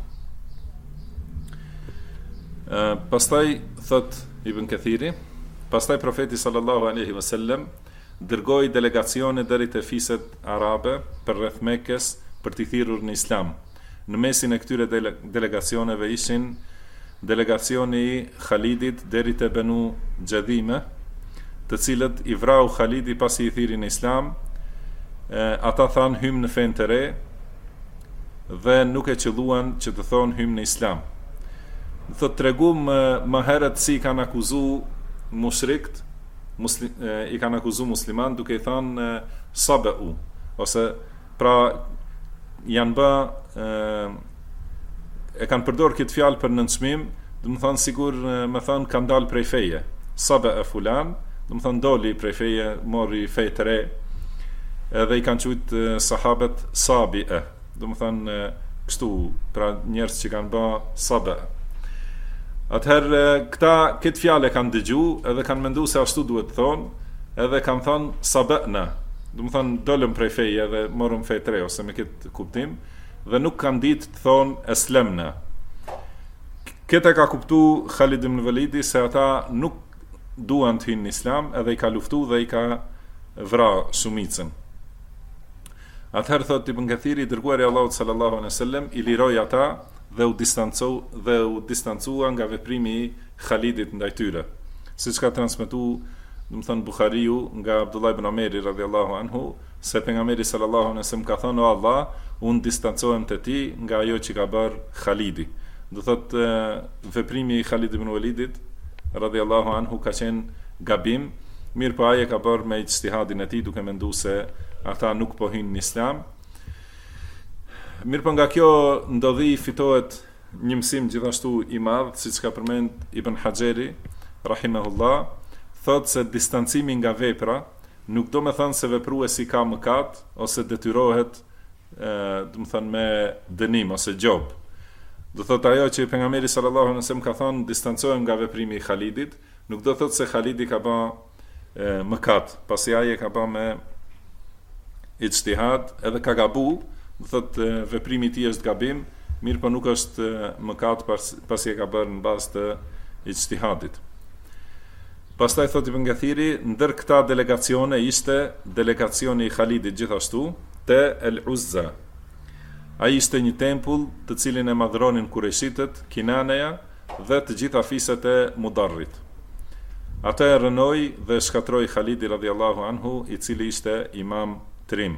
Pastaj thot Ibn Kathiri, pastaj profeti sallallahu alaihi wasallam dërgoi delegacione deri te fiset arabe për rreth Mekës për t'i thirrur në Islam. Në mesin e këtyre delegacioneve ishin delegacioni i Khalidit deri te Banu Gjadhime, të cilët i vrau Khalidi pasi i thirrin në Islam. Ata thanë hym në fen të re dhe nuk e qelluan që të thonë hym në Islam. Thot tregum më herët si kanë akuzu mushrikt, i kanë akuzu musliman duke i thënë sabau, ose pra janë bë e kanë përdor këtë fjalë për nënçmim, do të thonë sigur më thënë kanë dalë prej feje. Saba e fulan, do të thonë doli prej feje, mori fe të re, edhe i kanë thujt sahabët sabi'e, do të thonë kështu, pra njerëz që kanë bë saba. Atëherë këtë fjalë kanë dëgju, edhe kanë menduar se ashtu duhet të thonë, edhe kanë thënë sabana, do të thonë dolëm prej feje dhe morëm fe të re, ose me këtë kuptim, dhe nuk kanë ditë të thonë eslemna. Këtë ka kuptu Khalid ibn Walidi se ata nuk duan të hynë në Islam, edhe i ka luftu dhe i ka vra shumicën. Atëherë thot Ibn Kathiri, dërguari i Allahut sallallahu alaihi wasallam i liroi ata dhe u distancua nga veprimi i Khalidit ndaj tyre. Siç ka transmetuar, do të thënë Buhariu nga Abdullah ibn Omeri radhiyallahu anhu, se pejgamberi sallallahu alaihi wasallam ka thënë: "O Allah, unë distancohem te ti nga ajo që ka bërë Khalidi." Do thotë veprimi i Khalid ibn Walidit radhiyallahu anhu ka qenë gabim, mirë po ai e ka bërë me ijtihadin e tij duke menduar se ata nuk po hynë në Islam. Mirë po nga kjo ndodhi fitohet një mësim gjithashtu i madh, siç ka përmend Ibn Hajeri rahimahullah, thotë se distancimi nga vepra nuk do me thënë se vepruesi ka mëkat ose detyrohet do të thënë me dënim ose gjob. Do thot ajo që pejgamberi sallallahu alaihi wasallam ka thonë distancohem nga veprimi i Khalidit, nuk do thot se Khalidi ka bë mëkat, pasi ai e ka bë me ijtihad, edhe ka gabu, do thot veprimi i tij është gabim, mirë po nuk është mëkat pasi e ka bërë në bazë të ijtihadit. Pastaj thot Ibn Kathiri, ndër këta delegacione ishte delegacioni i Khalidit gjithashtu te El Uzza. Ai ishte një tempull të cilin e madhronin Kureshitët, Kinaneja dhe të gjitha fiset e Mudarrit. Ata e rënoi dhe shkatroi Khalidi radhiyallahu anhu, i cili ishte imam trim.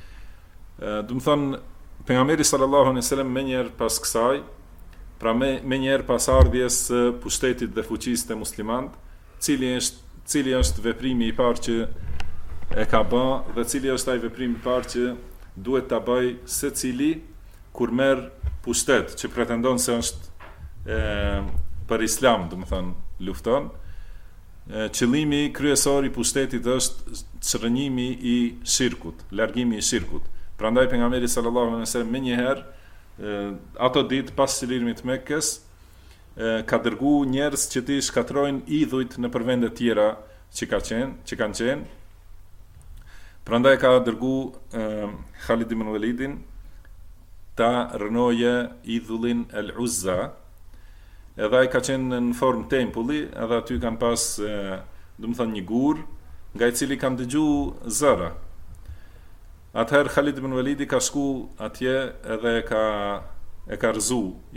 Do të thonë pejgamberi sallallahu alaihi wasallam menjëherë pas kësaj, pra menjëherë pas ardhjes së pushtetit dhe fuqisë të muslimanët, cili është veprimi i parë që e ka bë dhe cili është ai veprimi i parë që duhet ta bëj secili kur merr pushtet që pretendon se është për islam, do të thonë lufton. Qëllimi kryesor i pushtetit është çrënjimi i shirkut, largimi i shirkut. Prandaj pejgamberi sallallahu alaihi wasallam menjëherë ato ditë pas çlirimit të Mekkës ka dërgu njerëz që t'i shkatrojnë idhujt në përvende tjera që kanë qenë. Prandaj ka dërgu Khalid ibn Walidin ta rënoje idhullin El Uzza, edhe ai ka qenë në formë tempulli, edhe aty kanë pas do të thonë një gur nga i cili kanë dëgju zëra. Atëherë Khalid ibn Walidi ka shku atje edhe e ka rëzu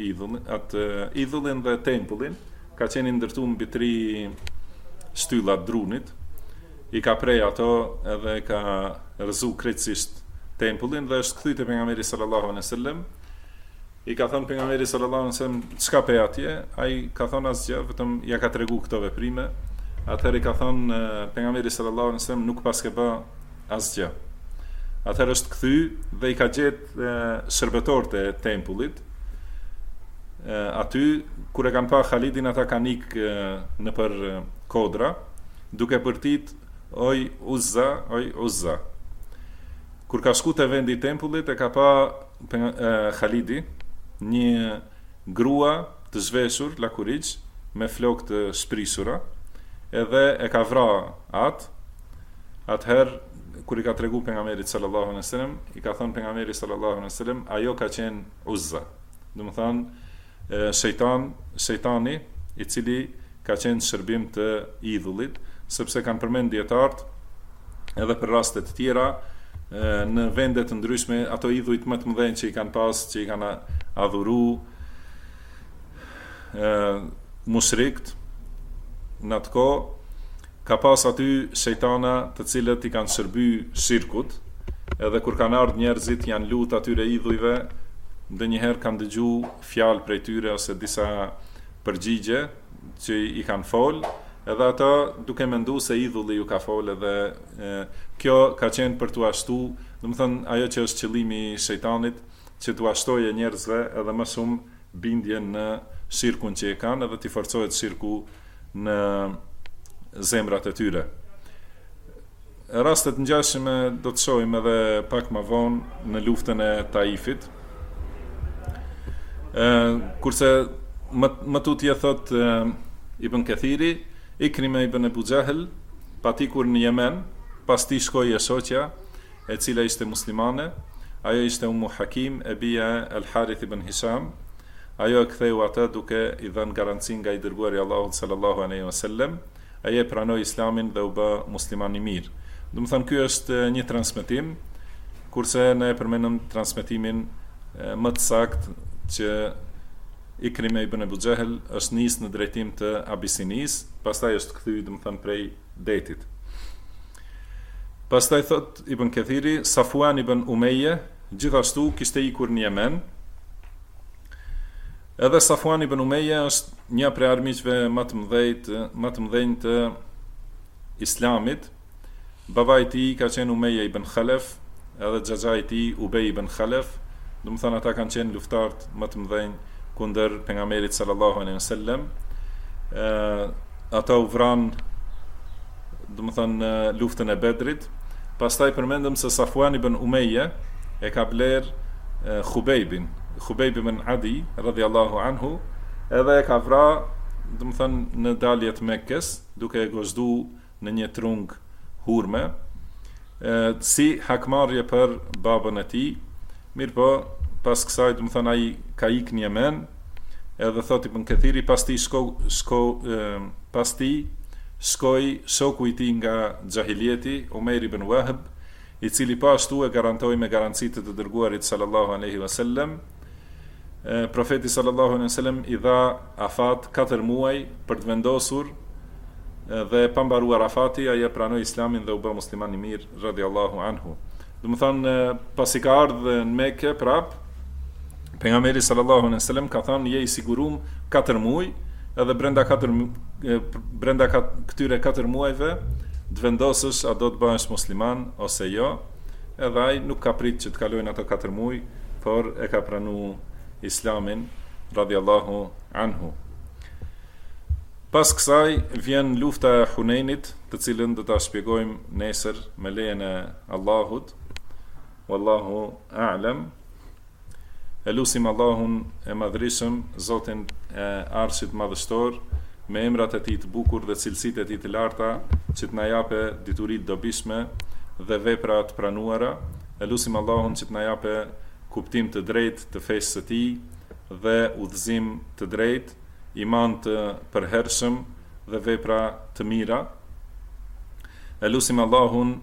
idhullin dhe tempullin, ka qenë ndërtuar mbi 3 shtylla drunit, i ka prej ato edhe ka rëzu krejtësisht tempullin dhe është kthy te pejgamberi sallallahu alaihi wasallam. I ka thënë pejgamberi sallallahu alaihi wasallam çka pe atje, ai ka thënë asgjë, vetëm ja ka tregu këto veprime. Atëherë i ka thënë pejgamberi sallallahu alaihi wasallam nuk paske bë asgjë. Atëherë është kthy dhe i ka gjetë shërbetorët e tempullit. Aty kur e kanë pa Khalidin, ata kanë ikë në për kodra, duke përtit oj Uzza. Kur ka shku te vendi i tempullit, e ka pa Khalidi një grua të zhveshur lakurigj me flokë të shprishura, edhe e ka vrarë atë. Atëherë kur i ka tregu pejgamberit sallallahu alaihi wasallam, i ka thënë pejgamberi sallallahu alaihi wasallam, ajo ka qenë Uzza. Do të thonë shejtani i cili ka qenë shërbim të idhullit, sepse kanë përmend dietarët edhe për raste të tjera në vende të ndryshme ato idhujt më të mëdhenj që i kanë pas, që i kanë adhuru mushrikët në atë kohë, ka pas aty shejtana të cilët i kanë shërby shirkut, edhe kur kanë ardhur njerëzit janë lut atyre idhujve, ndonjëherë kanë dëgju fjalë prej tyre ose disa përgjigje që i kanë fol, edhe ata duke menduar se idhulli ju ka fol, edhe kjo ka qenë për t'u ashtu, do të thënë ajo që është qëllimi i shejtanit, që t'u ashtoje njerëzve edhe më shumë bindjen në shirkun që e kanë, edhe t'i forcohet shirku në zemrat e tyre. Rastet ngjashme do të shohim edhe pak më vonë në luftën e Taifit. Kurse më tutje thot Ibn Kathiri, Ikrima ibn Abu Jahl patikur në Yemen, pas ti shkoi e shoqja e cila ishte muslimane, ajo ishte Ummu Hakim e bia El Harith ibn Hisham. Ajo e ktheu atë duke i dhënë garanci nga i dërguari Allahut sallallahu alaihi wasallam. Ai e pranoi islamin dhe u bë musliman i mirë. Do të thonë ky është një transmetim, kurse ne e përmendëm transmetimin më të saktë që Ikrima ibn Abu Jahl është nisë në drejtim të Abisinis, pastaj është kthy, do të thonë prej detit. Pastaj thot Ibn Kathiri, Safwan ibn Umayya gjithashtu kishte ikur në Yemen. Edhe Safwan ibn Umayya është një prej armiqve më të mëdhenj të islamit. Babai i tij ka qenë Umayya ibn Khalaf, edhe xhaxhai i tij Ubay ibn Khalaf. Do të thonë ata kanë qenë luftarët më të mëdhenj kundër pejgamberit sallallahu alaihi wasallam. Ata u vran, do të thonë luftën e Bedrit. Pastaj përmendëm se Safwan ibn Umayya e ka bler Khubejbin bin Adi radhiyallahu anhu, edhe e ka vra, do të thënë, në daljet Mekkes, duke e gozdu në një trung hurme, si hakmarrje për babën e tij. Mirë po, pas kësaj, do të thënë, ai ka ikë në Yemen, edhe thot Ibn Kathiri, pas ti shkoi shoku i tij nga xahiljeti, Umeir ibn Wahb, i cili po ashtu e garantoi me garancitë të dërguarit sallallahu alaihi wasallam. Profeti sallallahu alaihi wasallam i dha afat 4 muaj për të vendosur, dhe pa mbaruar afati ai e pranoi islamin dhe u bë musliman i mirë radhiyallahu anhu. Do të thonë, pasi ka ardhur në Mekë prap, pejgamberi sallallahu alaihi wasallam ka thënë je i sigurum 4 muaj, edhe brenda këtyre 4 muajve të vendosësh a do të bëhesh musliman ose jo. Edhe ai nuk ka prit që të kalojnë ato 4 muaj, por e ka pranuar islamin radhiyallahu anhu. Pas kësaj vjen lufta e Hunenit, të cilën do ta shpjegojmë nesër me lejen e Allahut. Wallahu a'lam. Elusim Allahun e madhrishëm, Zotin e Arshit madhështor, me emrat e tij të bukur dhe cilësitë e tij të larta, që të na japë dituri të dobishme dhe vepra të pranuara. Elusim Allahun që të na japë kuptim të drejtë të fesë së tij dhe udhëzim të drejtë, iman të përhershëm dhe vepra të mira. Elusim Allahun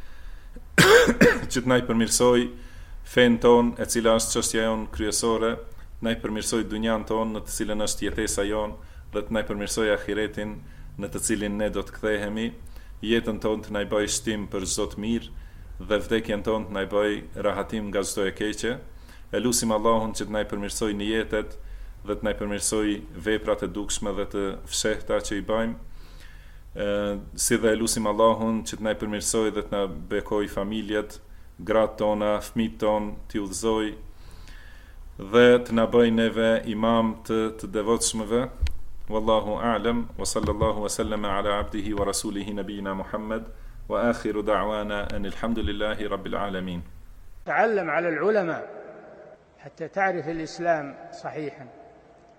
që të na i përmirësoj fen ton, e cila është çështja jon kryesore, na i përmirësoj dunjan ton, në të cilën është jetesa jon, dhe të na i përmirësoj ahiretin, në të cilin ne do të kthehemi. Jetën ton të na i bëj shtim për çdo të mirë dhe vdekjen ton të na i bëj rahatim nga çdo e keqe. Elusim Allahun që të na i përmirësoj në jetet dhe të na i përmirësoj veprat e dukshme dhe të fshehta që i bëjmë. Si dhe elusim Allahun që të na i përmirësoj dhe të na bekoj familjet, gratë tona, fëmijët ton, t'i udhëzoj dhe të na bëj neve imam të devotshmëve. Wallahu a'lam, wa sallallahu wa sallama ala abdihi wa rasulihi nabiyina Muhammad, wa akhiru da'wana anil hamdulillahi rabbil alamin. تعلم على العلماء حتى تعرف الإسلام صحيحا.